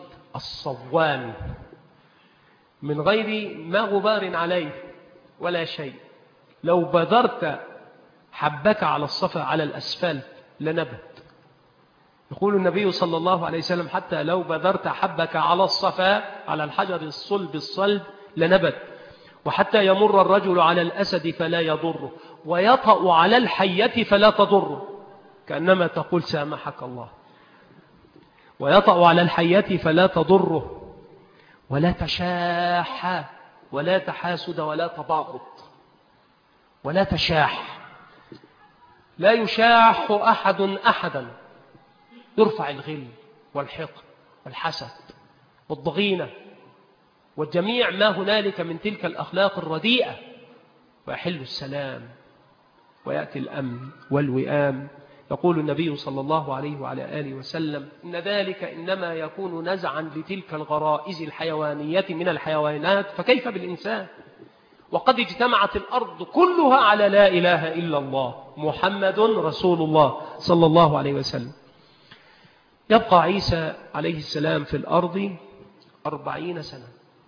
الصوان من غير ما غبار عليه ولا شيء، لو بذرت حبك على الصفا على الأسفل لنبت. يقول النبي صلى الله عليه وسلم حتى لو بذرت حبك على الصفا على الحجر الصلب لنبت. وحتى يمر الرجل على الأسد فلا يضره، ويطأ على الحية فلا تضره، كأنما تقول سامحك الله. ويطأ على الحية فلا تضره، ولا تشاح ولا تحاسد ولا تباغض ولا تشاح. لا يشاح أحد أحدا، يرفع الغل والحقد والحسد والضغينة والجميع ما هنالك من تلك الأخلاق الرديئة، ويحل السلام ويأتي الأمن والوئام. يقول النبي صلى الله عليه وعلى آله وسلم إن ذلك إنما يكون نزعا لتلك الغرائز الحيوانية من الحيوانات، فكيف بالإنسان؟ وقد اجتمعت الأرض كلها على لا إله إلا الله محمد رسول الله صلى الله عليه وسلم. يبقى عيسى عليه السلام في الأرض 40 سنة.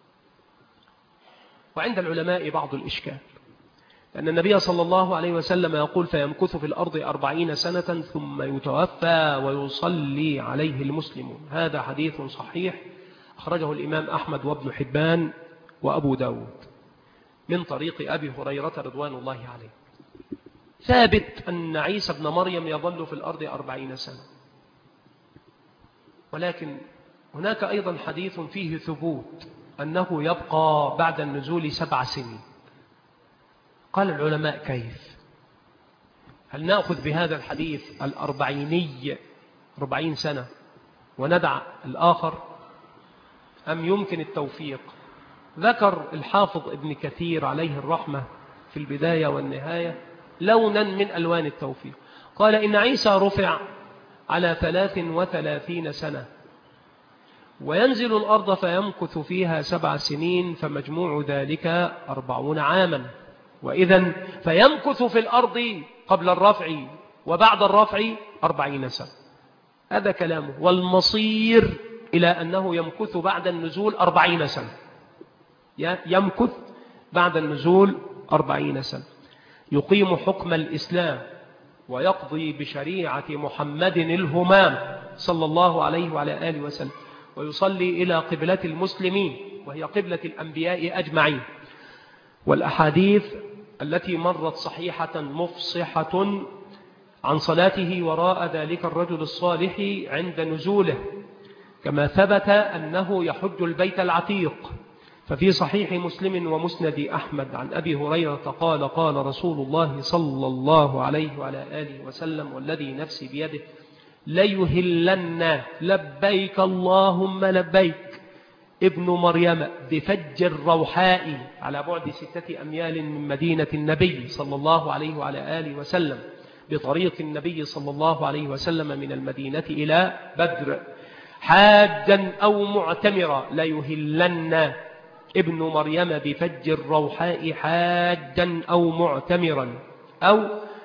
وعند العلماء بعض الإشكال، لأن النبي صلى الله عليه وسلم يقول فيمكث في الأرض 40 سنة ثم يتوفى ويصلي عليه المسلمون. هذا حديث صحيح أخرجه الإمام أحمد وابن حبان وأبو داود من طريق أبي هريرة رضوان الله عليه. ثابت أن عيسى ابن مريم يظل في الأرض 40 سنة، ولكن هناك أيضا حديث فيه ثبوت أنه يبقى بعد النزول 7 سنين. قال العلماء كيف؟ هل نأخذ بهذا الحديث 40 سنة وندع الآخر، أم يمكن التوفيق؟ ذكر الحافظ ابن كثير عليه الرحمة في البداية والنهاية لونا من ألوان التوفيق. قال إن عيسى رفع على 33 سنة، وينزل الأرض فيمكث فيها 7 سنين، فمجموع ذلك 40 عاما. وإذن فيمكث في الأرض قبل الرفع وبعد الرفع 40 سنة. هذا كلامه، والمصير إلى أنه يمكث بعد النزول 40 سنة، يمكث بعد النزول 40 سنة، يقيم حكم الإسلام ويقضي بشريعة محمد الهمام صلى الله عليه وعلى آله وسلم، ويصلي إلى قبلة المسلمين وهي قبلة الأنبياء أجمعين. والأحاديث التي مرت صحيحة مفصحة عن صلاته وراء ذلك الرجل الصالح عند نزوله، كما ثبت أنه يحج البيت العتيق. ففي صحيح مسلم ومسند أحمد عن أبي هريرة قال قال رسول الله صلى الله عليه وعلى آله وسلم والذي نفسي بيده ليهلن لبيك اللهم لبيك ابن مريم بفج الروحاء على بعد 6 أميال من مدينة النبي صلى الله عليه وعلى آله وسلم، بطريق النبي صلى الله عليه وسلم من المدينة إلى بدر، حاجا أو معتمرا. ليهلن ابن مريم بفج الروحاء حاجا أو معتمرا، أو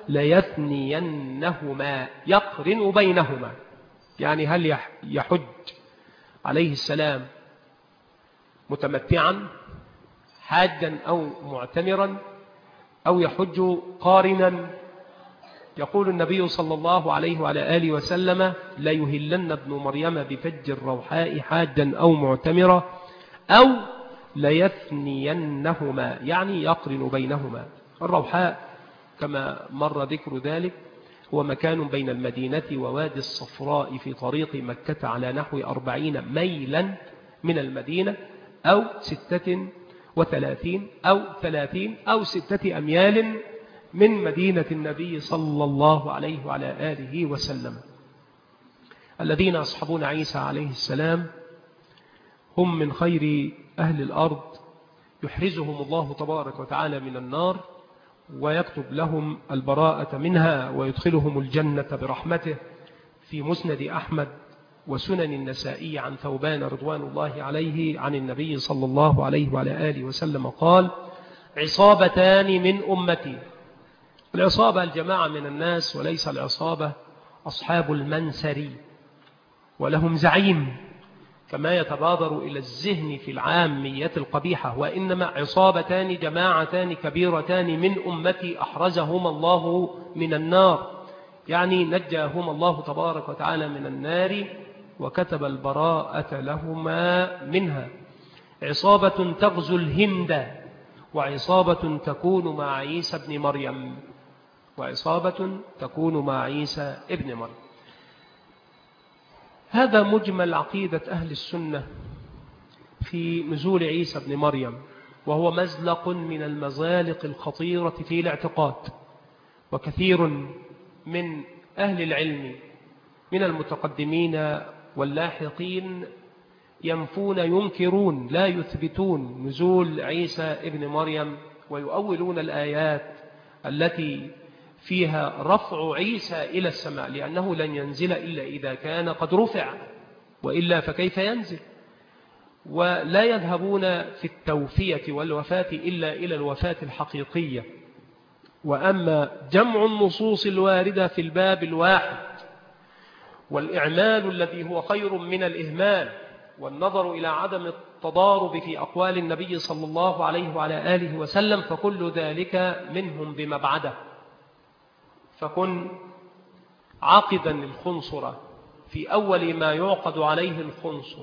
ليثنينهما يقرن بينهما. يعني هل يحج عليه السلام متمتعا حاجا أو معتمرا، أو يحج قارنا؟ يقول النبي صلى الله عليه وعلى آله وسلم ليهلن ابن مريم بفج الروحاء حاجا أو معتمرا، أو ليثنينهما يعني يقرن بينهما. الروحاء كما مر ذكر ذلك هو مكان بين المدينة ووادي الصفراء في طريق مكة على نحو 40 ميلا من المدينة، أو 36 أو 30 أو 6 أميال من مدينة النبي صلى الله عليه وعلى آله وسلم. الذين أصحبون عيسى عليه السلام هم من خير أهل الأرض، يحرزهم الله تبارك وتعالى من النار، ويكتب لهم البراءة منها، ويدخلهم الجنة برحمته. في مسند أحمد وسنن النسائي عن ثوبان رضوان الله عليه عن النبي صلى الله عليه وعلى آله وسلم قال عصابتان من أمتي. العصابة الجماعة من الناس، وليس العصابة أصحاب المنسري، ولهم زعيم كما يتبادر إلى الذهن في العامية القبيحة، وإنما عصابتان جماعتان كبيرتان من أمتي أحرزهما الله من النار، يعني نجاهما الله تبارك وتعالى من النار وكتب البراءة لهما منها. عصابة تغزو الهند، وعصابة تكون مع عيسى ابن مريم، وعصابة تكون مع عيسى ابن مريم. هذا مجمل عقيدة أهل السنة في نزول عيسى ابن مريم، وهو مزلق من المزالق الخطيرة في الاعتقاد. وكثير من أهل العلم من المتقدمين واللاحقين ينفون ينكرون لا يثبتون نزول عيسى ابن مريم، ويؤولون الآيات التي فيها رفع عيسى إلى السماء، لأنه لن ينزل إلا إذا كان قد رفع، وإلا فكيف ينزل؟ ولا يذهبون في التوفية والوفاة إلا إلى الوفاة الحقيقية. وأما جمع النصوص الواردة في الباب الواحد، والإعمال الذي هو خير من الإهمال، والنظر إلى عدم التضارب في أقوال النبي صلى الله عليه وعلى آله وسلم، فكل ذلك منهم بمبعده. فكن عاقدا الخنصر في أول ما يعقد عليه الخنصر،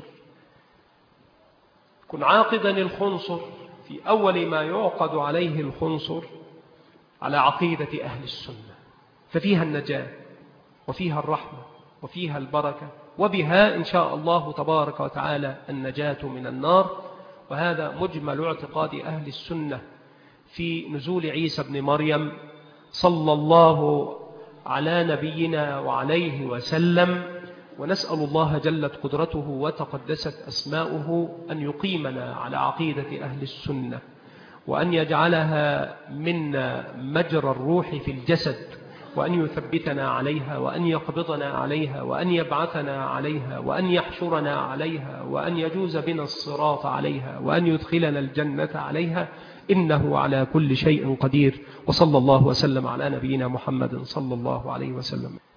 كن عاقدا الخنصر في أول ما يعقد عليه الخنصر على عقيدة أهل السنة، ففيها النجاة وفيها الرحمة وفيها البركة، وبها إن شاء الله تبارك وتعالى النجاة من النار. وهذا مجمل اعتقاد أهل السنة في نزول عيسى بن مريم صلى الله على نبينا وعليه وسلم. ونسأل الله جلت قدرته وتقدست أسماؤه أن يقيمنا على عقيدة أهل السنة، وأن يجعلها منا مجرى الروح في الجسد، وأن يثبتنا عليها، وأن يقبضنا عليها، وأن يبعثنا عليها، وأن يحشرنا عليها، وأن يجوز بنا الصراط عليها، وأن يدخلنا الجنة عليها، إنه على كل شيء قدير. وصلى الله وسلم على نبينا محمد صلى الله عليه وسلم.